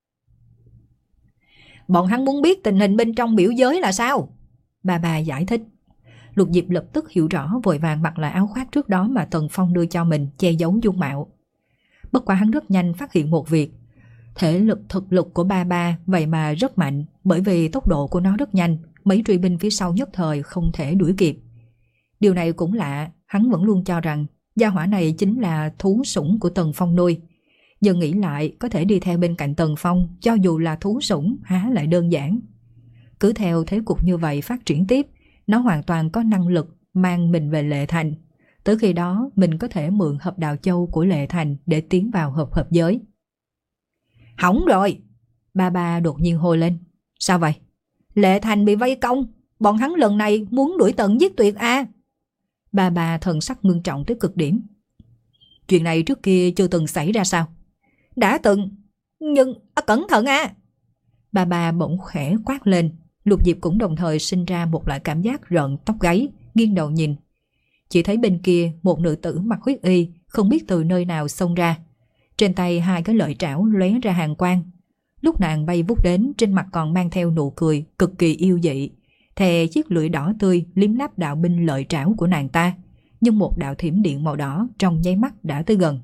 Bọn hắn muốn biết tình hình bên trong biểu giới là sao? Bà bà giải thích. Lục Diệp lập tức hiểu rõ, vội vàng mặc lại áo khoác trước đó mà Tần Phong đưa cho mình, che giấu dung mạo. Bất quá hắn rất nhanh phát hiện một việc. Thể lực thực lực của ba ba vậy mà rất mạnh, bởi vì tốc độ của nó rất nhanh, mấy truy binh phía sau nhất thời không thể đuổi kịp. Điều này cũng lạ, hắn vẫn luôn cho rằng gia hỏa này chính là thú sủng của Tần Phong nuôi. Giờ nghĩ lại, có thể đi theo bên cạnh Tần Phong, cho dù là thú sủng há lại đơn giản. Cứ theo thế cục như vậy phát triển tiếp, nó hoàn toàn có năng lực mang mình về Lệ Thành. Tới khi đó mình có thể mượn hợp đạo châu của Lệ Thành để tiến vào hợp hợp giới. Hỏng rồi! Ba ba đột nhiên hô lên. Sao vậy? Lệ Thành bị vây công, bọn hắn lần này muốn đuổi tận giết tuyệt à? Ba ba thần sắc ngưng trọng tới cực điểm. Chuyện này trước kia chưa từng xảy ra sao? Đã từng, nhưng à, cẩn thận à! Ba ba bỗng khẽ quát lên. Lục Diệp cũng đồng thời sinh ra một loại cảm giác rợn tóc gáy, nghiêng đầu nhìn. Chỉ thấy bên kia một nữ tử mặc huyết y không biết từ nơi nào xông ra. Trên tay hai cái lợi trảo lóe ra hàn quang. Lúc nàng bay vút đến, trên mặt còn mang theo nụ cười cực kỳ yêu dị. Thè chiếc lưỡi đỏ tươi liếm láp đạo binh lợi trảo của nàng ta, nhưng một đạo thiểm điện màu đỏ trong nháy mắt đã tới gần.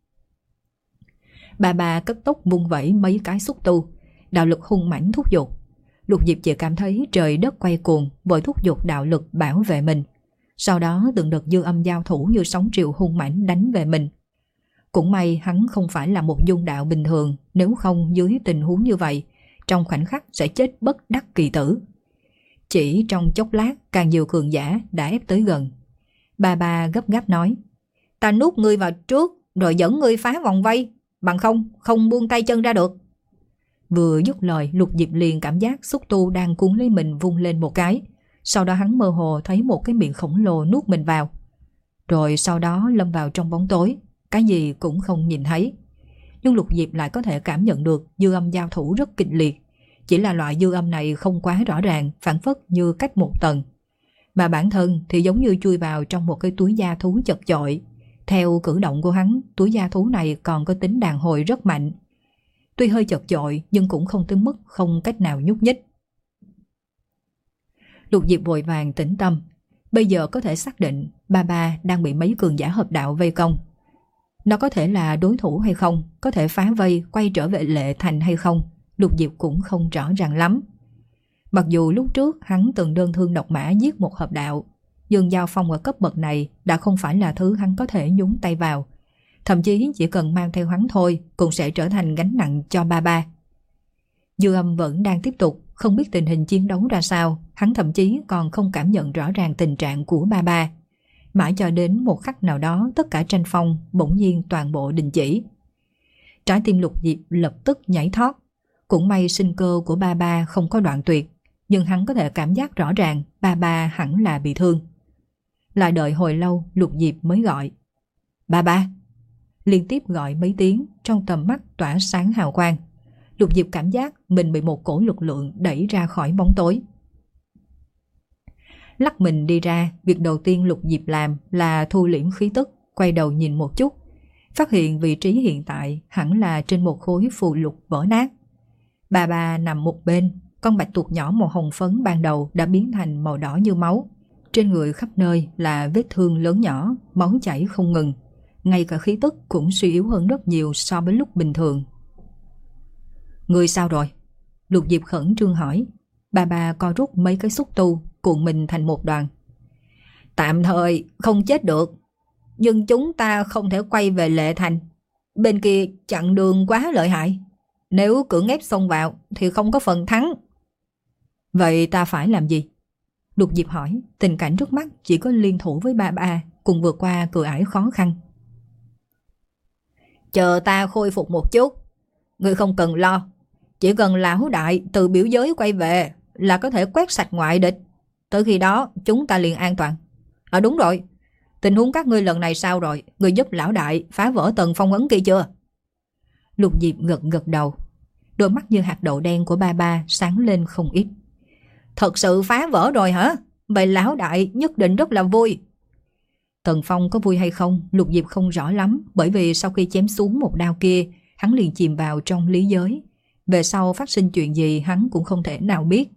Bà bà cấp tốc vung vẩy mấy cái xúc tu, đạo lực hung mãnh thúc giục. Lục Diệp chỉ cảm thấy trời đất quay cuồng, vội thúc giục đạo lực bảo vệ mình. Sau đó từng đợt dư âm giao thủ như sóng triều hung mãnh đánh về mình. Cũng may hắn không phải là một dung đạo bình thường, nếu không dưới tình huống như vậy, trong khoảnh khắc sẽ chết bất đắc kỳ tử. Chỉ trong chốc lát, càng nhiều cường giả đã ép tới gần. Bà bà gấp gáp nói, ta nuốt ngươi vào trước, rồi dẫn ngươi phá vòng vây, bằng không, không buông tay chân ra được. Vừa dứt lời, Lục Diệp liền cảm giác xúc tu đang cuốn lấy mình vung lên một cái. Sau đó hắn mơ hồ thấy một cái miệng khổng lồ nuốt mình vào. Rồi sau đó lâm vào trong bóng tối, cái gì cũng không nhìn thấy. Nhưng Lục Diệp lại có thể cảm nhận được dư âm giao thủ rất kịch liệt. Chỉ là loại dư âm này không quá rõ ràng, phản phất như cách một tầng. Mà bản thân thì giống như chui vào trong một cái túi da thú chật chội. Theo cử động của hắn, túi da thú này còn có tính đàn hồi rất mạnh. Tuy hơi chật chội nhưng cũng không tới mức không cách nào nhúc nhích. Lục Diệp vội vàng tĩnh tâm. Bây giờ có thể xác định ba ba đang bị mấy cường giả hợp đạo vây công. Nó có thể là đối thủ hay không, có thể phá vây quay trở về Lệ Thành hay không, Lục Diệp cũng không rõ ràng lắm. Mặc dù lúc trước hắn từng đơn thương độc mã giết một hợp đạo, nhưng giao phong ở cấp bậc này đã không phải là thứ hắn có thể nhúng tay vào. Thậm chí chỉ cần mang theo hắn thôi cũng sẽ trở thành gánh nặng cho ba ba. Dư âm vẫn đang tiếp tục, không biết tình hình chiến đấu ra sao, hắn thậm chí còn không cảm nhận rõ ràng tình trạng của ba ba. Mãi cho đến một khắc nào đó, tất cả tranh phong bỗng nhiên toàn bộ đình chỉ. Trái tim Lục Diệp lập tức nhảy thót. Cũng may sinh cơ của ba ba không có đoạn tuyệt, nhưng hắn có thể cảm giác rõ ràng ba ba hẳn là bị thương. Lại đợi hồi lâu, Lục Diệp mới gọi. Ba ba! Liên tiếp gọi mấy tiếng, trong tầm mắt tỏa sáng hào quang. Lục Diệp cảm giác mình bị một cổ lực lượng đẩy ra khỏi bóng tối. Lắc mình đi ra, việc đầu tiên Lục Diệp làm là thu liễm khí tức, quay đầu nhìn một chút. Phát hiện vị trí hiện tại hẳn là trên một khối phù lục vỡ nát. Bà bà nằm một bên, con bạch tuộc nhỏ màu hồng phấn ban đầu đã biến thành màu đỏ như máu. Trên người khắp nơi là vết thương lớn nhỏ, máu chảy không ngừng. Ngay cả khí tức cũng suy yếu hơn rất nhiều so với lúc bình thường. Người sao rồi? Lục Diệp khẩn trương hỏi. Bà bà co rút mấy cái xúc tu, cuộn mình thành một đoàn. Tạm thời không chết được, nhưng chúng ta không thể quay về Lệ Thành. Bên kia chặn đường quá lợi hại. Nếu cưỡng ép xông vào thì không có phần thắng. Vậy ta phải làm gì? Lục Diệp hỏi. Tình cảnh trước mắt chỉ có liên thủ với ba ba cùng vượt qua cửa ải khó khăn. Chờ ta khôi phục một chút. Ngươi không cần lo. Chỉ cần lão đại từ biểu giới quay về là có thể quét sạch ngoại địch. Tới khi đó chúng ta liền an toàn. À đúng rồi, tình huống các ngươi lần này sao rồi? Ngươi giúp lão đại phá vỡ tầng phong ấn kia chưa? Lục Diệp gật gật đầu. Đôi mắt như hạt đậu đen của ba ba sáng lên không ít. Thật sự phá vỡ rồi hả? Vậy lão đại nhất định rất là vui. Tần Phong có vui hay không Lục Diệp không rõ lắm, bởi vì sau khi chém xuống một đao kia, hắn liền chìm vào trong lý giới. Về sau phát sinh chuyện gì hắn cũng không thể nào biết.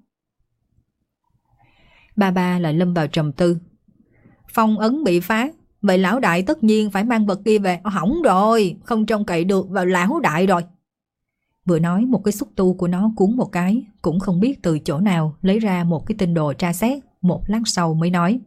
Ba ba lại lâm vào trầm tư. Phong ấn bị phá, vậy lão đại tất nhiên phải mang vật kia về. Hỏng rồi, không trông cậy được vào lão đại rồi. Vừa nói một cái xúc tu của nó cuốn một cái, cũng không biết từ chỗ nào lấy ra một cái tinh đồ tra xét. Một lát sau mới nói.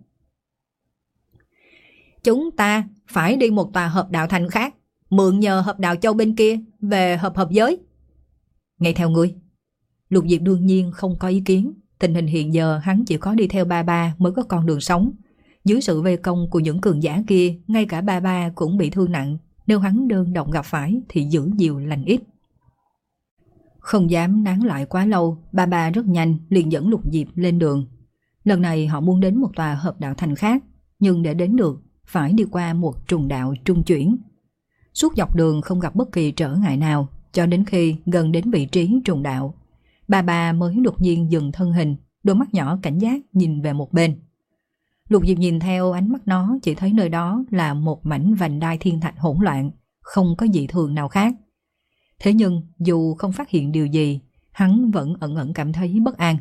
Chúng ta phải đi một tòa hợp đạo thành khác, mượn nhờ hợp đạo châu bên kia về hợp hợp giới. Nghe theo ngươi. Lục Diệp đương nhiên không có ý kiến. Tình hình hiện giờ hắn chỉ có đi theo ba ba mới có con đường sống. Dưới sự vây công của những cường giả kia, ngay cả ba ba cũng bị thương nặng. Nếu hắn đơn độc gặp phải thì giữ nhiều lành ít. Không dám nán lại quá lâu, ba ba rất nhanh liền dẫn Lục Diệp lên đường. Lần này họ muốn đến một tòa hợp đạo thành khác, nhưng để đến được phải đi qua một trùng đạo trung chuyển. Suốt dọc đường không gặp bất kỳ trở ngại nào, cho đến khi gần đến vị trí trùng đạo, ba ba mới đột nhiên dừng thân hình, đôi mắt nhỏ cảnh giác nhìn về một bên. Lục Diệp nhìn theo ánh mắt nó, chỉ thấy nơi đó là một mảnh vành đai thiên thạch hỗn loạn, không có dị thường nào khác. Thế nhưng dù không phát hiện điều gì, hắn vẫn ẩn ẩn cảm thấy bất an.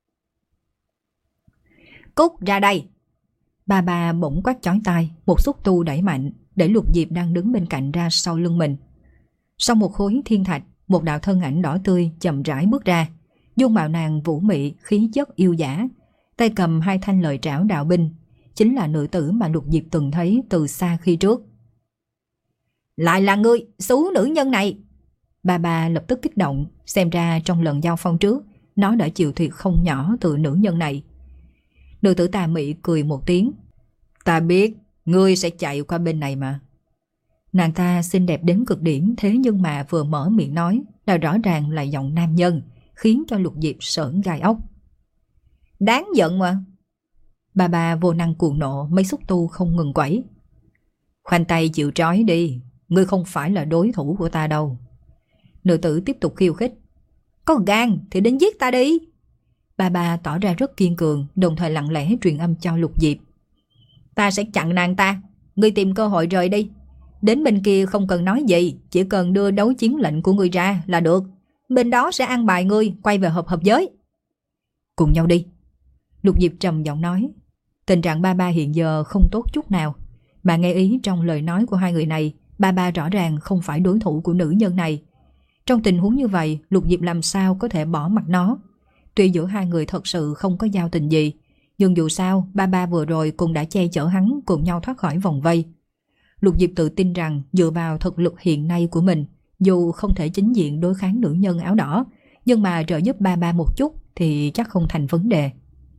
Cút ra đây! Ba ba bỗng quát chói tai, một xúc tu đẩy mạnh, để Lục Diệp đang đứng bên cạnh ra sau lưng mình. Sau một khối thiên thạch, một đạo thân ảnh đỏ tươi chậm rãi bước ra. Dung mạo nàng vũ mị, khí chất yêu dã, tay cầm hai thanh lợi trảo đạo binh, chính là nữ tử mà Lục Diệp từng thấy từ xa khi trước. Lại là ngươi, xú nữ nhân này! Ba ba lập tức kích động, xem ra trong lần giao phong trước, nó đã chịu thiệt không nhỏ từ nữ nhân này. Nữ tử tà mị cười một tiếng. Ta biết, ngươi sẽ chạy qua bên này mà. Nàng ta xinh đẹp đến cực điểm, thế nhưng mà vừa mở miệng nói là rõ ràng là giọng nam nhân, khiến cho Lục Diệp sởn gai ốc. Đáng giận mà. Bà bà vô năng cuồng nộ, mấy xúc tu không ngừng quẩy. Khoanh tay chịu trói đi, ngươi không phải là đối thủ của ta đâu. Nữ tử tiếp tục khiêu khích. Có gan thì đến giết ta đi. Bà bà tỏ ra rất kiên cường, đồng thời lặng lẽ truyền âm cho Lục Diệp. Ta sẽ chặn nàng ta, ngươi tìm cơ hội rời đi. Đến bên kia không cần nói gì, chỉ cần đưa đấu chiến lệnh của ngươi ra là được. Bên đó sẽ an bài ngươi quay về hợp hợp giới. Cùng nhau đi. Lục Diệp trầm giọng nói. Tình trạng ba ba hiện giờ không tốt chút nào. Mà nghe ý trong lời nói của hai người này, ba ba rõ ràng không phải đối thủ của nữ nhân này. Trong tình huống như vậy, Lục Diệp làm sao có thể bỏ mặc nó. Tuy giữa hai người thật sự không có giao tình gì, nhưng dù sao ba ba vừa rồi cũng đã che chở hắn cùng nhau thoát khỏi vòng vây. Lục Diệp tự tin rằng dựa vào thực lực hiện nay của mình, dù không thể chính diện đối kháng nữ nhân áo đỏ, nhưng mà trợ giúp ba ba một chút thì chắc không thành vấn đề.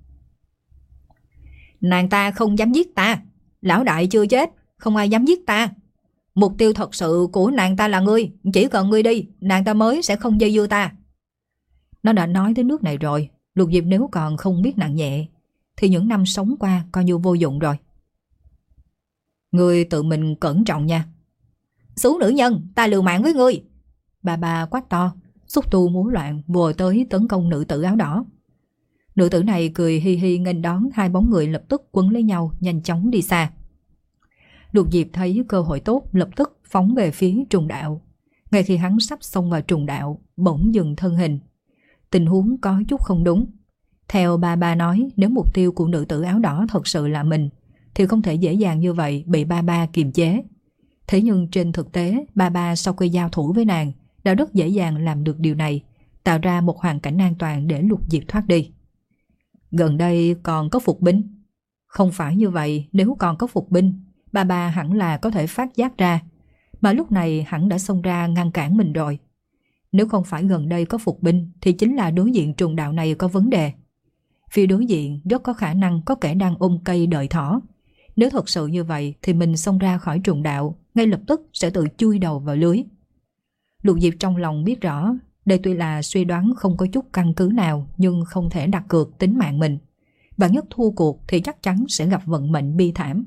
Nàng ta không dám giết ta. Lão đại chưa chết, không ai dám giết ta. Mục tiêu thật sự của nàng ta là ngươi. Chỉ cần ngươi đi, nàng ta mới sẽ không dây dưa ta. Nó đã nói tới nước này rồi. Lục Diệp nếu còn không biết nặng nhẹ thì những năm sống qua coi như vô dụng rồi. Ngươi tự mình cẩn trọng nha. Xú nữ nhân, ta liều mạng với ngươi. Bà bà quát to, xúc tu múa loạn vồ tới tấn công nữ tử áo đỏ. Nữ tử này cười hi hi nghênh đón hai bóng người lập tức quấn lấy nhau nhanh chóng đi xa. Lục Diệp thấy cơ hội tốt lập tức phóng về phía trùng đạo. Ngay khi hắn sắp xông vào trùng đạo, bỗng dừng thân hình. Tình huống có chút không đúng. Theo ba ba nói, nếu mục tiêu của nữ tử áo đỏ thật sự là mình, thì không thể dễ dàng như vậy bị ba ba kiềm chế. Thế nhưng trên thực tế, ba ba sau khi giao thủ với nàng đã rất dễ dàng làm được điều này, tạo ra một hoàn cảnh an toàn để Lục Diệp thoát đi. Gần đây còn có phục binh. Không phải như vậy, nếu còn có phục binh, ba ba hẳn là có thể phát giác ra, mà lúc này hẳn đã xông ra ngăn cản mình rồi. Nếu không phải gần đây có phục binh thì chính là đối diện trùng đạo này có vấn đề. Phía đối diện rất có khả năng có kẻ đang ôm cây đợi thỏ. Nếu thật sự như vậy thì mình xông ra khỏi trùng đạo, ngay lập tức sẽ tự chui đầu vào lưới. Lục Diệp trong lòng biết rõ, đây tuy là suy đoán không có chút căn cứ nào, nhưng không thể đặt cược tính mạng mình. Bạn nhất thua cuộc thì chắc chắn sẽ gặp vận mệnh bi thảm.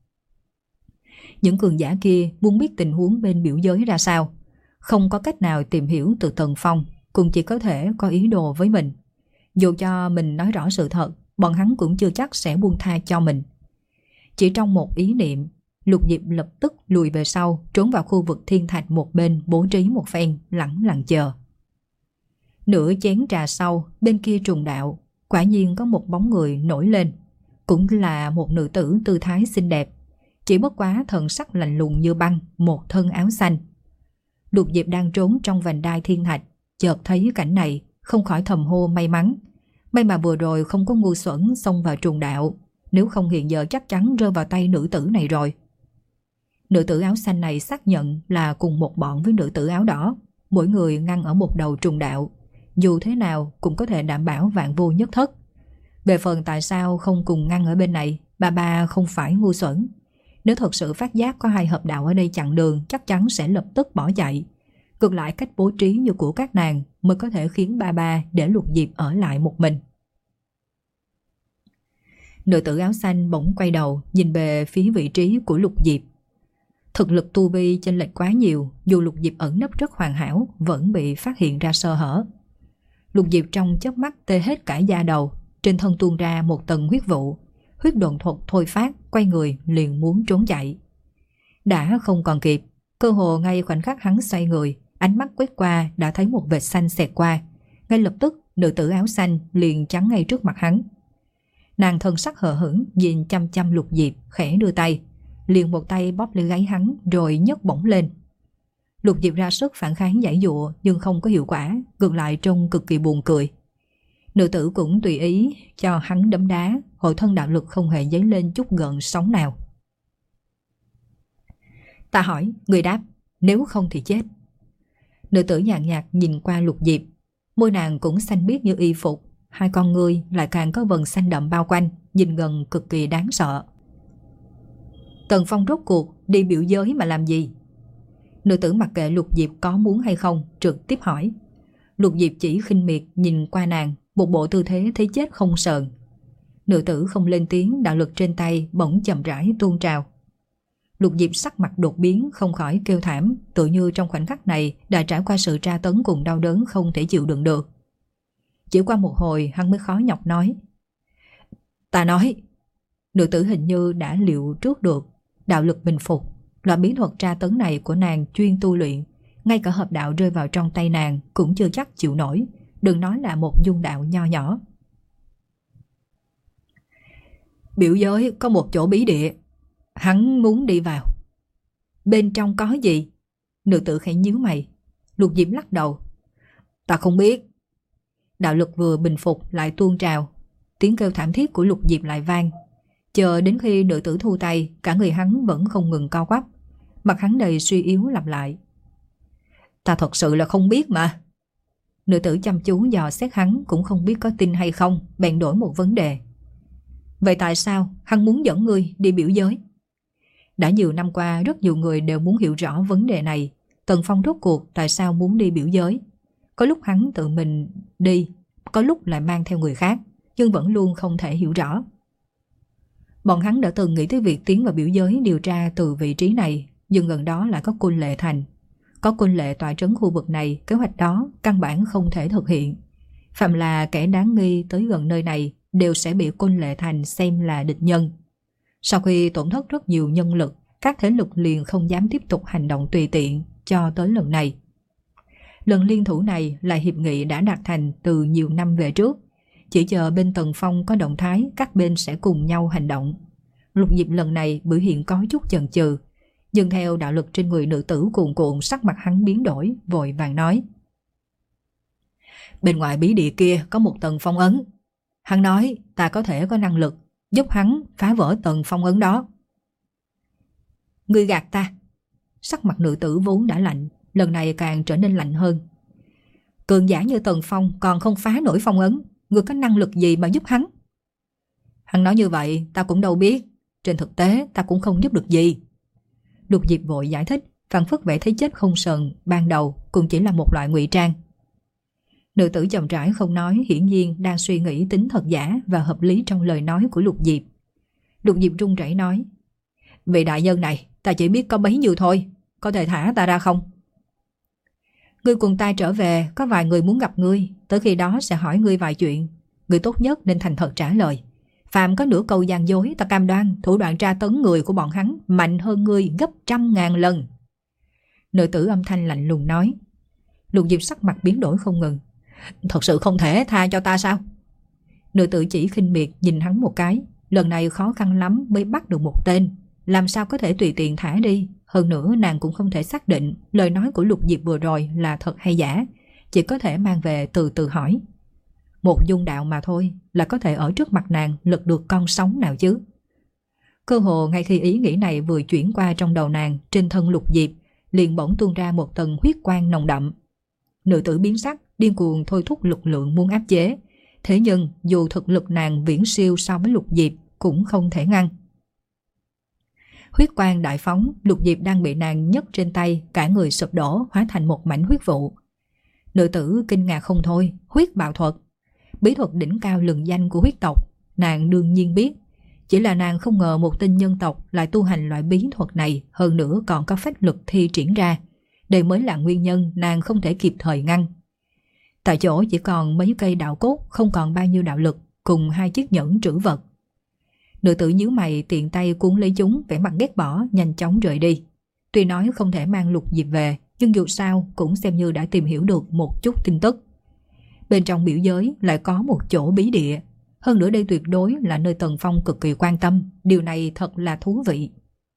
Những cường giả kia muốn biết tình huống bên biểu giới ra sao, không có cách nào tìm hiểu từ Tần Phong, cũng chỉ có thể có ý đồ với mình. Dù cho mình nói rõ sự thật, bọn hắn cũng chưa chắc sẽ buông tha cho mình. Chỉ trong một ý niệm, Lục Diệp lập tức lùi về sau, trốn vào khu vực thiên thạch một bên, bố trí một phen, lẳng lặng chờ. Nửa chén trà sau, bên kia trùng đạo, quả nhiên có một bóng người nổi lên. Cũng là một nữ tử tư thái xinh đẹp, chỉ bất quá thần sắc lạnh lùng như băng, một thân áo xanh. Lục Diệp đang trốn trong vành đai thiên thạch, chợt thấy cảnh này, không khỏi thầm hô may mắn. May mà vừa rồi không có ngu xuẩn xông vào trùng đạo, nếu không hiện giờ chắc chắn rơi vào tay nữ tử này rồi. Nữ tử áo xanh này xác nhận là cùng một bọn với nữ tử áo đỏ, mỗi người ngăn ở một đầu trùng đạo. Dù thế nào cũng có thể đảm bảo vạn vô nhất thất. Về phần tại sao không cùng ngăn ở bên này, bà ba không phải ngu xuẩn. Nếu thật sự phát giác có hai hợp đạo ở đây chặn đường, chắc chắn sẽ lập tức bỏ chạy. Ngược lại cách bố trí như của các nàng mới có thể khiến ba ba để Lục Diệp ở lại một mình. Nữ tử áo xanh bỗng quay đầu nhìn về phía vị trí của Lục Diệp. Thực lực tu vi chênh lệch quá nhiều, dù Lục Diệp ẩn nấp rất hoàn hảo vẫn bị phát hiện ra sơ hở. Lục Diệp trong chớp mắt tê hết cả da đầu, trên thân tuôn ra một tầng huyết vụ, huyết độn thuật thôi phát, quay người liền muốn trốn chạy. Đã không còn kịp, cơ hồ ngay khoảnh khắc hắn xoay người, ánh mắt quét qua đã thấy một vệt xanh xẹt qua, ngay lập tức nữ tử áo xanh liền chắn ngay trước mặt hắn. Nàng thân sắc hờ hững nhìn chăm chăm Lục Diệp, khẽ đưa tay, liền một tay bóp lên gáy hắn rồi nhấc bổng lên. Lục Diệp ra sức phản kháng giãy giụa nhưng không có hiệu quả, ngược lại trông cực kỳ buồn cười. Nữ tử cũng tùy ý cho hắn đấm đá, hội thân đạo lực không hề dấy lên chút gợn sóng nào. Ta hỏi, người đáp, nếu không thì chết. Nữ tử nhàn nhạt nhìn qua Lục Diệp, môi nàng cũng xanh biếc như y phục, hai con ngươi lại càng có vầng xanh đậm bao quanh, nhìn gần cực kỳ đáng sợ. Tần Phong rốt cuộc đi biểu giới mà làm gì? Nữ tử mặc kệ Lục Diệp có muốn hay không, trực tiếp hỏi. Lục Diệp chỉ khinh miệt nhìn qua nàng, một bộ tư thế thấy chết không sờn. Nữ tử không lên tiếng, đạo lực trên tay bỗng chậm rãi tuôn trào. Lục Diệp sắc mặt đột biến, không khỏi kêu thảm, tự như trong khoảnh khắc này đã trải qua sự tra tấn cùng đau đớn không thể chịu đựng được. Chỉ qua một hồi hắn mới khó nhọc nói. Ta nói. Nữ tử hình như đã liệu trước được đạo lực bình phục. Loại bí thuật tra tấn này của nàng chuyên tu luyện, ngay cả hợp đạo rơi vào trong tay nàng cũng chưa chắc chịu nổi, đừng nói là một dung đạo nho nhỏ. Biểu giới có một chỗ bí địa, hắn muốn đi vào. Bên trong có gì? Nữ tử khẽ nhíu mày. Lục Diệp lắc đầu. Ta không biết. Đạo lực vừa bình phục lại tuôn trào, tiếng kêu thảm thiết của Lục Diệp lại vang. Chờ đến khi nữ tử thu tay, cả người hắn vẫn không ngừng co quắp, mặt hắn đầy suy yếu lặp lại. Ta thật sự là không biết mà. Nữ tử chăm chú dò xét hắn, cũng không biết có tin hay không, bèn đổi một vấn đề. Vậy tại sao hắn muốn dẫn ngươi đi biểu giới? Đã nhiều năm qua rất nhiều người đều muốn hiểu rõ vấn đề này. Tần Phong rốt cuộc tại sao muốn đi biểu giới? Có lúc hắn tự mình đi, có lúc lại mang theo người khác, nhưng vẫn luôn không thể hiểu rõ. Bọn hắn đã từng nghĩ tới việc tiến vào biểu giới điều tra từ vị trí này, nhưng gần đó lại có Côn Lệ Thành. Có Côn Lệ tọa trấn khu vực này, kế hoạch đó căn bản không thể thực hiện. Phạm là kẻ đáng nghi tới gần nơi này đều sẽ bị Côn Lệ Thành xem là địch nhân. Sau khi tổn thất rất nhiều nhân lực, các thế lực liền không dám tiếp tục hành động tùy tiện cho tới lần này. Lần liên thủ này là hiệp nghị đã đạt thành từ nhiều năm về trước, chỉ chờ bên Tần Phong có động thái các bên sẽ cùng nhau hành động. Lục Diệp lần này biểu hiện có chút chần chừ, nhưng theo đạo lực trên người nữ tử cuồn cuộn, sắc mặt hắn biến đổi, vội vàng nói: bên ngoài bí địa kia có một tầng phong ấn. Hắn nói ta có thể có năng lực giúp hắn phá vỡ tầng phong ấn đó. Ngươi gạt ta. Sắc mặt nữ tử vốn đã lạnh, lần này càng trở nên lạnh hơn. Cường giả như Tần Phong còn không phá nổi phong ấn, ngươi có năng lực gì mà giúp hắn? Hắn nói như vậy ta cũng đâu biết, trên thực tế ta cũng không giúp được gì. Lục Diệp vội giải thích, phảng phất vẻ thấy chết không sờn ban đầu cũng chỉ là một loại ngụy trang. Nữ tử chậm rãi không nói, hiển nhiên đang suy nghĩ tính thật giả và hợp lý trong lời nói của Lục Diệp. Lục Diệp run rẩy nói: vị đại nhân này, ta chỉ biết có bấy nhiêu thôi, có thể thả ta ra không? Ngươi cùng ta trở về, có vài người muốn gặp ngươi, tới khi đó sẽ hỏi ngươi vài chuyện. Ngươi tốt nhất nên thành thật trả lời. Phạm có nửa câu gian dối, ta cam đoan thủ đoạn tra tấn người của bọn hắn mạnh hơn ngươi gấp trăm ngàn lần. Nữ tử âm thanh lạnh lùng nói. Lục Diệp sắc mặt biến đổi không ngừng. Thật sự không thể tha cho ta sao? Nữ tử chỉ khinh miệt nhìn hắn một cái. Lần này khó khăn lắm mới bắt được một tên, làm sao có thể tùy tiện thả đi. Hơn nữa nàng cũng không thể xác định lời nói của Lục Diệp vừa rồi là thật hay giả, chỉ có thể mang về từ từ hỏi. Một dung đạo mà thôi, là có thể ở trước mặt nàng lật được con sóng nào chứ? Cơ hồ ngay khi ý nghĩ này vừa chuyển qua trong đầu nàng, trên thân Lục Diệp liền bỗng tuôn ra một tầng huyết quang nồng đậm. Nữ tử biến sắc, điên cuồng thôi thúc lực lượng muốn áp chế. Thế nhưng dù thực lực nàng viễn siêu so với Lục Diệp cũng không thể ngăn. Huyết quang đại phóng, Lục Diệp đang bị nàng nhấc trên tay, cả người sụp đổ hóa thành một mảnh huyết vụ. Nữ tử kinh ngạc không thôi. Huyết bạo thuật, bí thuật đỉnh cao lừng danh của huyết tộc, nàng đương nhiên biết. Chỉ là nàng không ngờ một tinh nhân tộc lại tu hành loại bí thuật này, hơn nữa còn có phách lực thi triển ra. Đây mới là nguyên nhân nàng không thể kịp thời ngăn. Tại chỗ chỉ còn mấy cây đạo cốt, không còn bao nhiêu đạo lực, cùng hai chiếc nhẫn trữ vật. Nữ tử nhíu mày tiện tay cuốn lấy chúng, vẻ mặt ghét bỏ, nhanh chóng rời đi. Tuy nói không thể mang Lục Diệp về, nhưng dù sao cũng xem như đã tìm hiểu được một chút tin tức. Bên trong biểu giới lại có một chỗ bí địa, hơn nữa đây tuyệt đối là nơi Tần Phong cực kỳ quan tâm. Điều này thật là thú vị.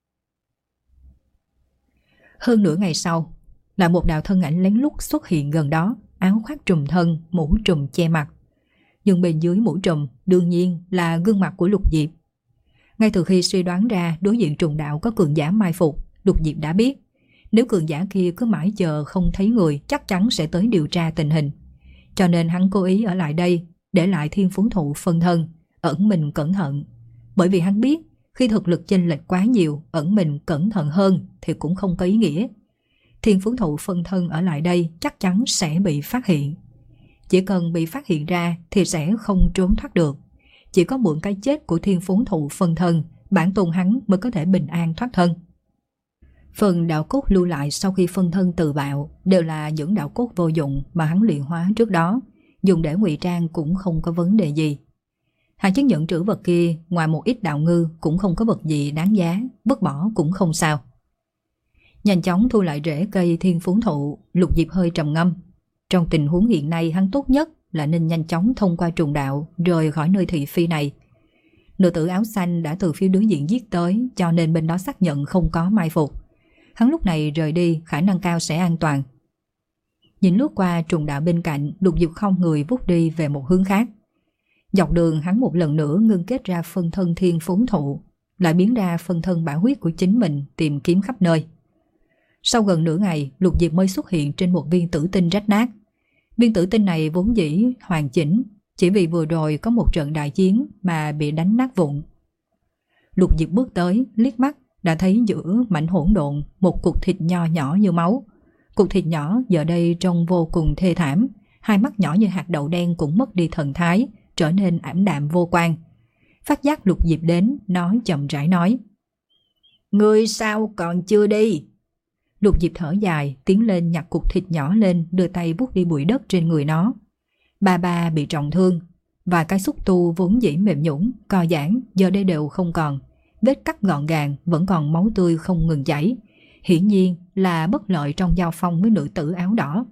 Hơn nửa ngày sau, là một đạo thân ảnh lén lút xuất hiện gần đó, áo khoác trùm thân, mũ trùm che mặt. Nhưng bên dưới mũ trùm đương nhiên là gương mặt của Lục Diệp. Ngay từ khi suy đoán ra đối diện trùng đạo có cường giả mai phục, Lục Diệp đã biết nếu cường giả kia cứ mãi chờ không thấy người, chắc chắn sẽ tới điều tra tình hình. Cho nên hắn cố ý ở lại đây, để lại thiên phú thụ phân thân, ẩn mình cẩn thận. Bởi vì hắn biết khi thực lực chênh lệch quá nhiều, ẩn mình cẩn thận hơn thì cũng không có ý nghĩa. Thiên phú thụ phân thân ở lại đây chắc chắn sẽ bị phát hiện. Chỉ cần bị phát hiện ra thì sẽ không trốn thoát được. Chỉ có mượn cái chết của thiên phú thụ phân thân, bản tôn hắn mới có thể bình an thoát thân. Phần đạo cốt lưu lại sau khi phân thân tự bạo đều là những đạo cốt vô dụng mà hắn luyện hóa trước đó, dùng để ngụy trang cũng không có vấn đề gì. Hai chiếc nhẫn trữ vật kia ngoài một ít đạo ngư cũng không có vật gì đáng giá, vứt bỏ cũng không sao. Nhanh chóng thu lại rễ cây thiên phú thụ, Lục Diệp hơi trầm ngâm. Trong tình huống hiện nay hắn tốt nhất là nên nhanh chóng thông qua trùng đạo, rời khỏi nơi thị phi này. Nữ tử áo xanh đã từ phía đối diện giết tới, cho nên bên đó xác nhận không có mai phục. Hắn lúc này rời đi, khả năng cao sẽ an toàn. Nhìn lướt qua trùng đạo bên cạnh, Lục Diệp không người vút đi về một hướng khác. Dọc đường hắn một lần nữa ngưng kết ra phân thân thiên phú thụ, lại biến ra phân thân bão huyết của chính mình, tìm kiếm khắp nơi. Sau gần nửa ngày, Lục Diệp mới xuất hiện trên một viên tử tinh rách nát. Viên tử tinh này vốn dĩ hoàn chỉnh, chỉ vì vừa rồi có một trận đại chiến mà bị đánh nát vụn. Lục Diệp bước tới, liếc mắt đã thấy giữa mảnh hỗn độn một cục thịt nho nhỏ như máu. Cục thịt nhỏ giờ đây trông vô cùng thê thảm, hai mắt nhỏ như hạt đậu đen cũng mất đi thần thái, trở nên ảm đạm vô quang. Phát giác Lục Diệp đến, nó chậm rãi nói: Ngươi sao còn chưa đi? Lục Diệp thở dài, tiến lên nhặt cục thịt nhỏ lên, đưa tay vuốt đi bụi đất trên người nó. Ba ba bị trọng thương, và cái xúc tu vốn dĩ mềm nhũn, co giãn, giờ đây đều không còn. vết cắt gọn gàng, vẫn còn máu tươi không ngừng chảy. Hiển nhiên là bất lợi trong giao phong với nữ tử áo đỏ.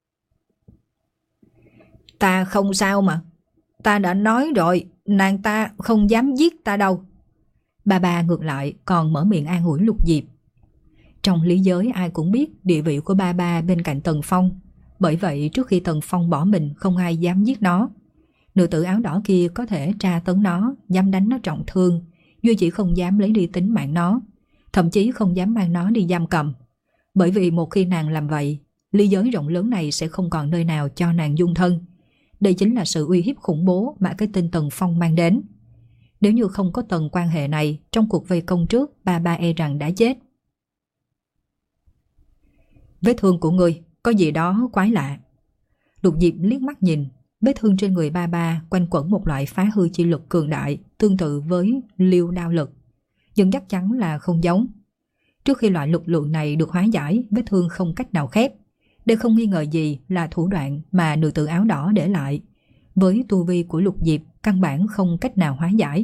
Ta không sao mà. Ta đã nói rồi, nàng ta không dám giết ta đâu. Bà bà ngược lại còn mở miệng an ủi Lục Diệp. Trong lý giới ai cũng biết địa vị của ba ba bên cạnh Tần Phong. Bởi vậy trước khi Tần Phong bỏ mình không ai dám giết nó. Nữ tử áo đỏ kia có thể tra tấn nó, dám đánh nó trọng thương, duy chỉ không dám lấy đi tính mạng nó, thậm chí không dám mang nó đi giam cầm. Bởi vì một khi nàng làm vậy, lý giới rộng lớn này sẽ không còn nơi nào cho nàng dung thân. Đây chính là sự uy hiếp khủng bố mà cái tên Tần Phong mang đến. Nếu như không có tầng quan hệ này, trong cuộc vây công trước, ba ba e rằng đã chết. Vết thương của ngươi có gì đó quái lạ. Lục Diệp liếc mắt nhìn, vết thương trên người ba ba quanh quẩn một loại phá hư chi lực cường đại, tương tự với liêu đao lực, nhưng chắc chắn là không giống. Trước khi loại lực lượng này được hóa giải, vết thương không cách nào khép. Đây không nghi ngờ gì là thủ đoạn mà nữ tử áo đỏ để lại. Với tu vi của Lục Diệp, căn bản không cách nào hóa giải.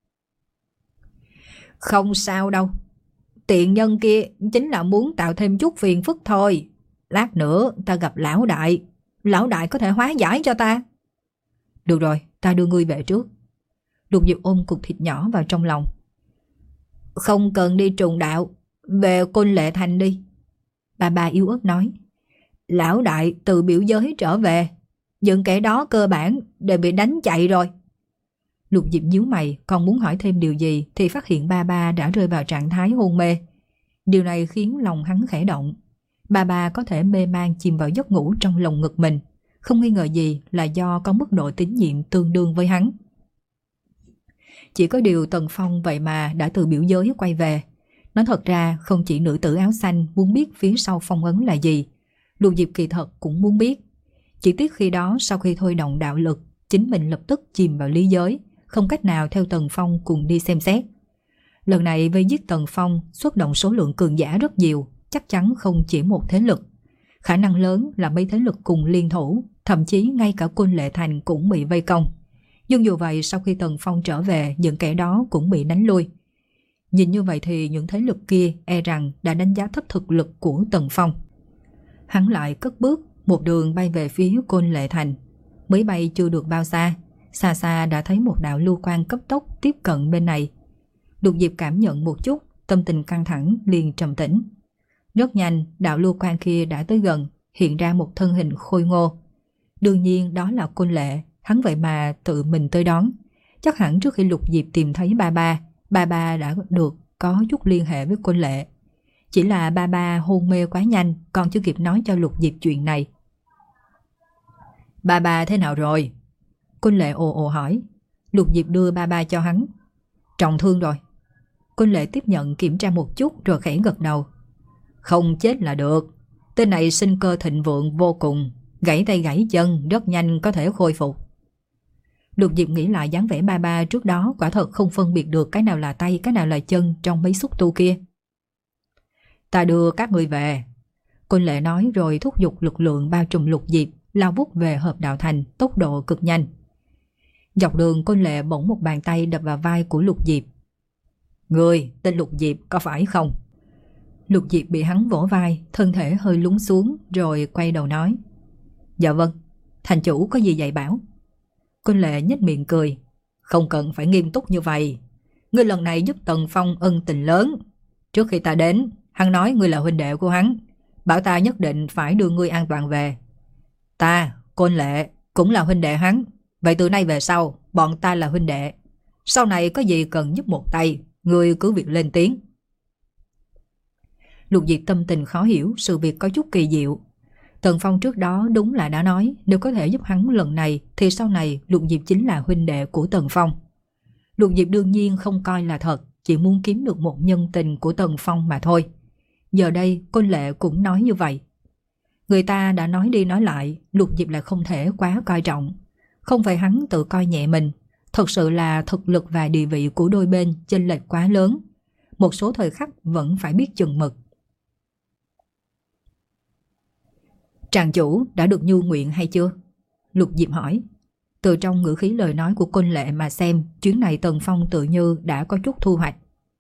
Không sao đâu. Tiện nhân kia chính là muốn tạo thêm chút phiền phức thôi. Lát nữa ta gặp lão đại, lão đại có thể hóa giải cho ta. Được rồi, ta đưa ngươi về trước. Lục Diệp ôm cục thịt nhỏ vào trong lòng. Không cần đi trùng đạo, về Côn Lệ Thành đi. Bà bà yếu ớt nói. Lão đại từ biểu giới trở về, những kẻ đó cơ bản đều bị đánh chạy rồi. Lục Diệp nhíu mày, còn muốn hỏi thêm điều gì thì phát hiện ba ba đã rơi vào trạng thái hôn mê. Điều này khiến lòng hắn khẽ động. Ba ba có thể mê man chìm vào giấc ngủ trong lồng ngực mình, không nghi ngờ gì là do có mức độ tín nhiệm tương đương với hắn. Chỉ có điều Tần Phong vậy mà đã từ biểu giới quay về. Nói thật ra không chỉ nữ tử áo xanh muốn biết phía sau phong ấn là gì, Lục Diệp kỳ thật cũng muốn biết. Chỉ tiếc khi đó sau khi thôi động đạo lực, chính mình lập tức chìm vào lý giới, không cách nào theo Tần Phong cùng đi xem xét. Lần này vây giết Tần Phong xuất động số lượng cường giả rất nhiều, chắc chắn không chỉ một thế lực. Khả năng lớn là mấy thế lực cùng liên thủ, thậm chí ngay cả Côn Lệ Thành cũng bị vây công. Nhưng dù vậy sau khi Tần Phong trở về, những kẻ đó cũng bị đánh lui. Nhìn như vậy thì những thế lực kia e rằng đã đánh giá thấp thực lực của Tần Phong. Hắn lại cất bước, một đường bay về phía Côn Lệ Thành. Mới bay chưa được bao xa, xa xa đã thấy một đạo lưu quang cấp tốc tiếp cận bên này. Lục Diệp cảm nhận một chút, tâm tình căng thẳng liền trầm tĩnh. Rất nhanh, đạo lưu quang kia đã tới gần, hiện ra một thân hình khôi ngô. Đương nhiên đó là Côn Lệ, hắn vậy mà tự mình tới đón. Chắc hẳn trước khi Lục Diệp tìm thấy ba ba, ba ba đã được có chút liên hệ với Côn Lệ. Chỉ là ba ba hôn mê quá nhanh, còn chưa kịp nói cho Lục Diệp chuyện này. Ba ba thế nào rồi? Côn Lệ ồ ồ hỏi. Lục Diệp đưa ba ba cho hắn. Trọng thương rồi. Côn Lệ tiếp nhận kiểm tra một chút rồi khẽ gật đầu. Không chết là được. Tên này sinh cơ thịnh vượng vô cùng, gãy tay gãy chân rất nhanh có thể khôi phục. Lục Diệp nghĩ lại dáng vẻ ba ba trước đó, quả thật không phân biệt được cái nào là tay, cái nào là chân trong mấy xúc tu kia. Ta đưa các người về. Côn Lệ nói rồi thúc giục lực lượng bao trùm Lục Diệp, lao vút về Hợp Đạo Thành, tốc độ cực nhanh. Dọc đường Côn Lệ bỗng một bàn tay đập vào vai của Lục Diệp. Người, tên Lục Diệp có phải không? Lục Diệp bị hắn vỗ vai, thân thể hơi lún xuống rồi quay đầu nói. Dạ vâng, thành chủ có gì dạy bảo? Côn Lệ nhếch miệng cười. Không cần phải nghiêm túc như vậy. Ngươi lần này giúp Tần Phong ân tình lớn. Trước khi ta đến, hắn nói ngươi là huynh đệ của hắn, bảo ta nhất định phải đưa ngươi an toàn về. Ta, Côn Lệ, cũng là huynh đệ hắn. Vậy từ nay về sau, bọn ta là huynh đệ. Sau này có gì cần giúp một tay, ngươi cứ việc lên tiếng. Lục Diệp tâm tình khó hiểu, sự việc có chút kỳ diệu. Tần Phong trước đó đúng là đã nói nếu có thể giúp hắn lần này thì sau này Lục Diệp chính là huynh đệ của Tần Phong. Lục Diệp đương nhiên không coi là thật, chỉ muốn kiếm được một nhân tình của Tần Phong mà thôi. Giờ đây Côn Lệ cũng nói như vậy. Người ta đã nói đi nói lại, Lục Diệp lại không thể quá coi trọng. Không phải hắn tự coi nhẹ mình, thật sự là thực lực và địa vị của đôi bên chênh lệch quá lớn. Một số thời khắc vẫn phải biết chừng mực. Tràng chủ đã được nhu nguyện hay chưa? Lục Diệp hỏi. Từ trong ngữ khí lời nói của Côn Lệ mà xem, chuyến này Tần Phong tự như đã có chút thu hoạch.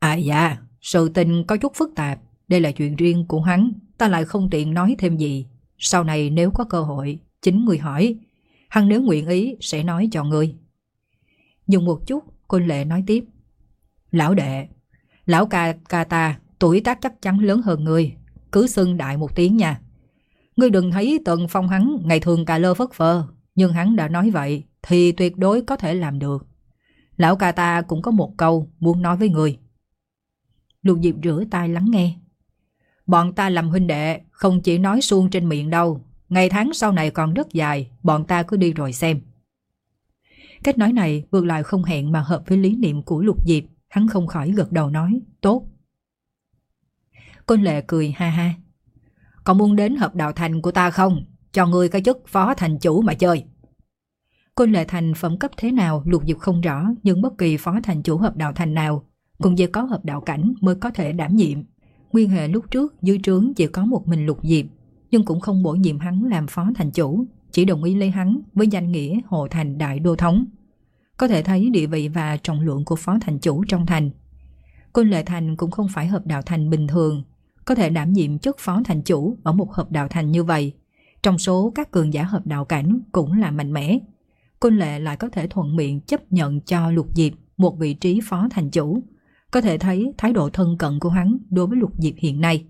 À dạ, sự tình có chút phức tạp. Đây là chuyện riêng của hắn, ta lại không tiện nói thêm gì. Sau này nếu có cơ hội, chính người hỏi. Hắn nếu nguyện ý sẽ nói cho ngươi. Dừng một chút, Côn Lệ nói tiếp. Lão đệ, lão ca ca ta tuổi tác chắc chắn lớn hơn ngươi, cứ xưng đại một tiếng nha. Ngươi đừng thấy Tần Phong hắn ngày thường cà lơ phất phơ, nhưng hắn đã nói vậy thì tuyệt đối có thể làm được. Lão ca ta cũng có một câu muốn nói với ngươi. Lục Diệp rửa tai lắng nghe. Bọn ta làm huynh đệ không chỉ nói suông trên miệng đâu, ngày tháng sau này còn rất dài, bọn ta cứ đi rồi xem. Cách nói này ngược lại không hẹn mà hợp với lý niệm của Lục Diệp, hắn không khỏi gật đầu nói, tốt. Côn Lệ cười ha ha. Còn muốn đến hợp đạo thành của ta không? Cho ngươi cái chức phó thành chủ mà chơi. Côn Lệ thành phẩm cấp thế nào Lục Diệp không rõ, nhưng bất kỳ phó thành chủ hợp đạo thành nào cũng chỉ có hợp đạo cảnh mới có thể đảm nhiệm. Nguyên hệ lúc trước dưới trướng chỉ có một mình Lục Diệp, nhưng cũng không bổ nhiệm hắn làm phó thành chủ, chỉ đồng ý lấy hắn với danh nghĩa hộ thành đại đô thống. Có thể thấy địa vị và trọng lượng của phó thành chủ trong thành. Côn Lệ thành cũng không phải hợp đạo thành bình thường, có thể đảm nhiệm chức phó thành chủ ở một hợp đạo thành như vậy. Trong số các cường giả hợp đạo cảnh cũng là mạnh mẽ. Côn Lệ lại có thể thuận miệng chấp nhận cho Lục Diệp một vị trí phó thành chủ, có thể thấy thái độ thân cận của hắn đối với Lục Diệp hiện nay.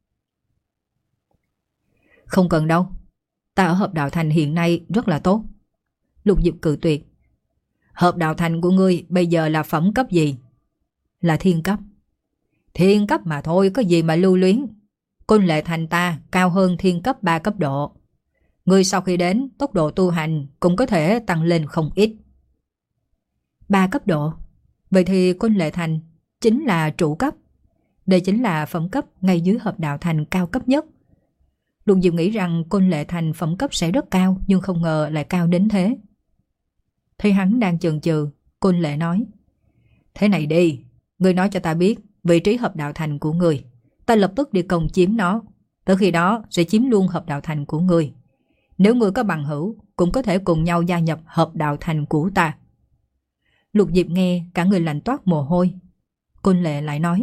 Không cần đâu, ta ở hợp đạo thành hiện nay rất là tốt. Lục Diệp cự tuyệt. Hợp đạo thành của ngươi bây giờ là phẩm cấp gì? Là thiên cấp. Thiên cấp mà thôi, có gì mà lưu luyến. Côn Lệ thành ta cao hơn thiên cấp ba cấp độ. Ngươi sau khi đến, tốc độ tu hành cũng có thể tăng lên không ít. Ba cấp độ? Vậy thì Côn Lệ thành chính là trụ cấp. Đây chính là phẩm cấp ngay dưới hợp đạo thành cao cấp nhất. Lục Diệp nghĩ rằng Côn Lệ thành phẩm cấp sẽ rất cao, nhưng không ngờ lại cao đến thế. Thấy hắn đang chần chừ, Côn Lệ nói. Thế này đi, ngươi nói cho ta biết vị trí hợp đạo thành của ngươi, ta lập tức đi công chiếm nó. Tới khi đó sẽ chiếm luôn hợp đạo thành của ngươi. Nếu ngươi có bằng hữu, cũng có thể cùng nhau gia nhập hợp đạo thành của ta. Lục Diệp nghe cả người lạnh toát mồ hôi. Côn Lệ lại nói.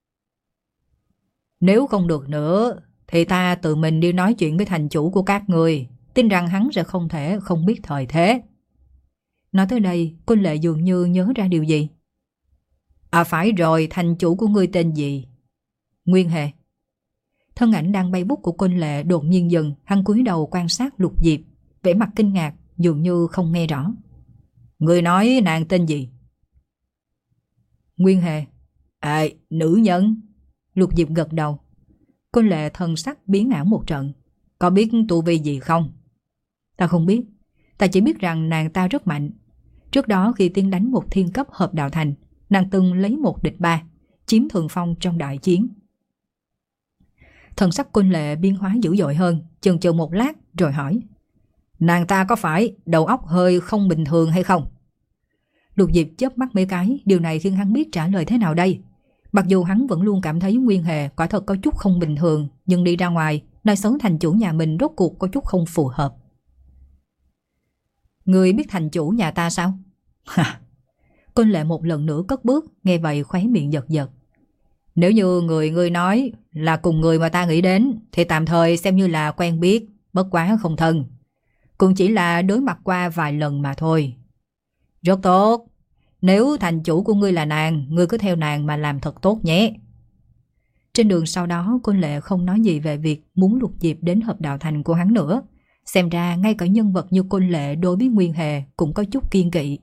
Nếu không được nữa thì ta tự mình đi nói chuyện với thành chủ của các ngươi, tin rằng hắn sẽ không thể không biết thời thế. Nói tới đây, Côn Lệ dường như nhớ ra điều gì. À phải rồi, thành chủ của ngươi tên gì? Nguyên Hề. Thân ảnh đang bay bút của Côn Lệ đột nhiên dừng, hắn cúi đầu quan sát Lục Diệp, vẻ mặt kinh ngạc, dường như không nghe rõ. Ngươi nói nàng tên gì? Nguyên Hề. À, nữ nhân. Lục Diệp gật đầu. Côn Lệ thần sắc biến ảo một trận. Có biết tu vi gì không? Ta không biết. Ta chỉ biết rằng nàng ta rất mạnh. Trước đó khi tiến đánh một thiên cấp hợp đạo thành, nàng từng lấy một địch ba, chiếm thượng phong trong đại chiến. Thần sắc Côn Lệ biến hóa dữ dội hơn, chần chừ một lát rồi hỏi. Nàng ta có phải đầu óc hơi không bình thường hay không? Lục Diệp chớp mắt mấy cái, điều này khiến hắn biết trả lời thế nào đây. Mặc dù hắn vẫn luôn cảm thấy Nguyên Hề quả thật có chút không bình thường, nhưng đi ra ngoài, nói xấu thành chủ nhà mình rốt cuộc có chút không phù hợp. Ngươi biết thành chủ nhà ta sao? Ha! Côn Lệ một lần nữa cất bước, nghe vậy khóe miệng giật giật. Nếu như người ngươi nói là cùng người mà ta nghĩ đến, thì tạm thời xem như là quen biết, bất quá không thân. Cũng chỉ là đối mặt qua vài lần mà thôi. Rất tốt. Nếu thành chủ của ngươi là nàng, ngươi cứ theo nàng mà làm thật tốt nhé. Trên đường sau đó, Côn Lệ không nói gì về việc muốn Lục Diệp đến hợp đạo thành của hắn nữa. Xem ra ngay cả nhân vật như Côn Lệ đối với Nguyên Hề cũng có chút kiên kỵ.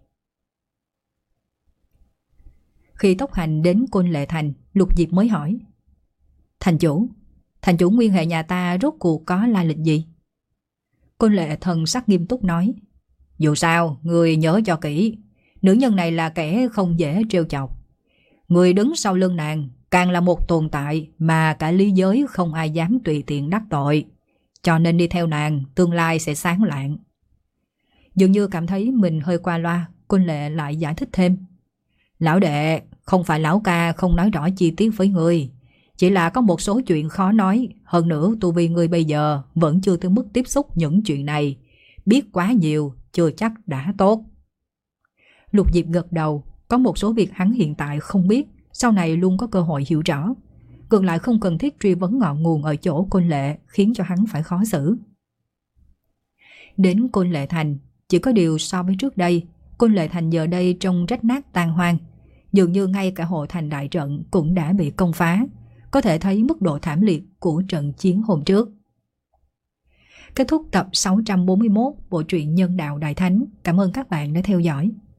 Khi tốc hành đến Côn Lệ thành, Lục Diệp mới hỏi. Thành chủ, thành chủ Nguyên Hề nhà ta rốt cuộc có lai lịch gì? Côn Lệ thần sắc nghiêm túc nói. Dù sao, người nhớ cho kỹ, nữ nhân này là kẻ không dễ trêu chọc. Người đứng sau lưng nàng càng là một tồn tại mà cả lý giới không ai dám tùy tiện đắc tội. Cho nên đi theo nàng, tương lai sẽ sáng lạng. Dường như cảm thấy mình hơi qua loa, Côn Lệ lại giải thích thêm. Lão đệ, không phải lão ca không nói rõ chi tiết với người. Chỉ là có một số chuyện khó nói. Hơn nữa tu vi người bây giờ vẫn chưa tới mức tiếp xúc những chuyện này. Biết quá nhiều, chưa chắc đã tốt. Lục Diệp gật đầu. Có một số việc hắn hiện tại không biết, sau này luôn có cơ hội hiểu rõ. Ngược lại không cần thiết truy vấn ngọn nguồn ở chỗ Côn Lệ, khiến cho hắn phải khó xử. Đến Côn Lệ Thành, chỉ có điều so với trước đây, Côn Lệ Thành giờ đây trông rách nát tan hoang. Dường như ngay cả hộ thành đại trận cũng đã bị công phá, có thể thấy mức độ thảm liệt của trận chiến hôm trước. Kết thúc tập sáu trăm bốn mươi mốt bộ truyện Nhân Đạo Đại Thánh. Cảm ơn các bạn đã theo dõi.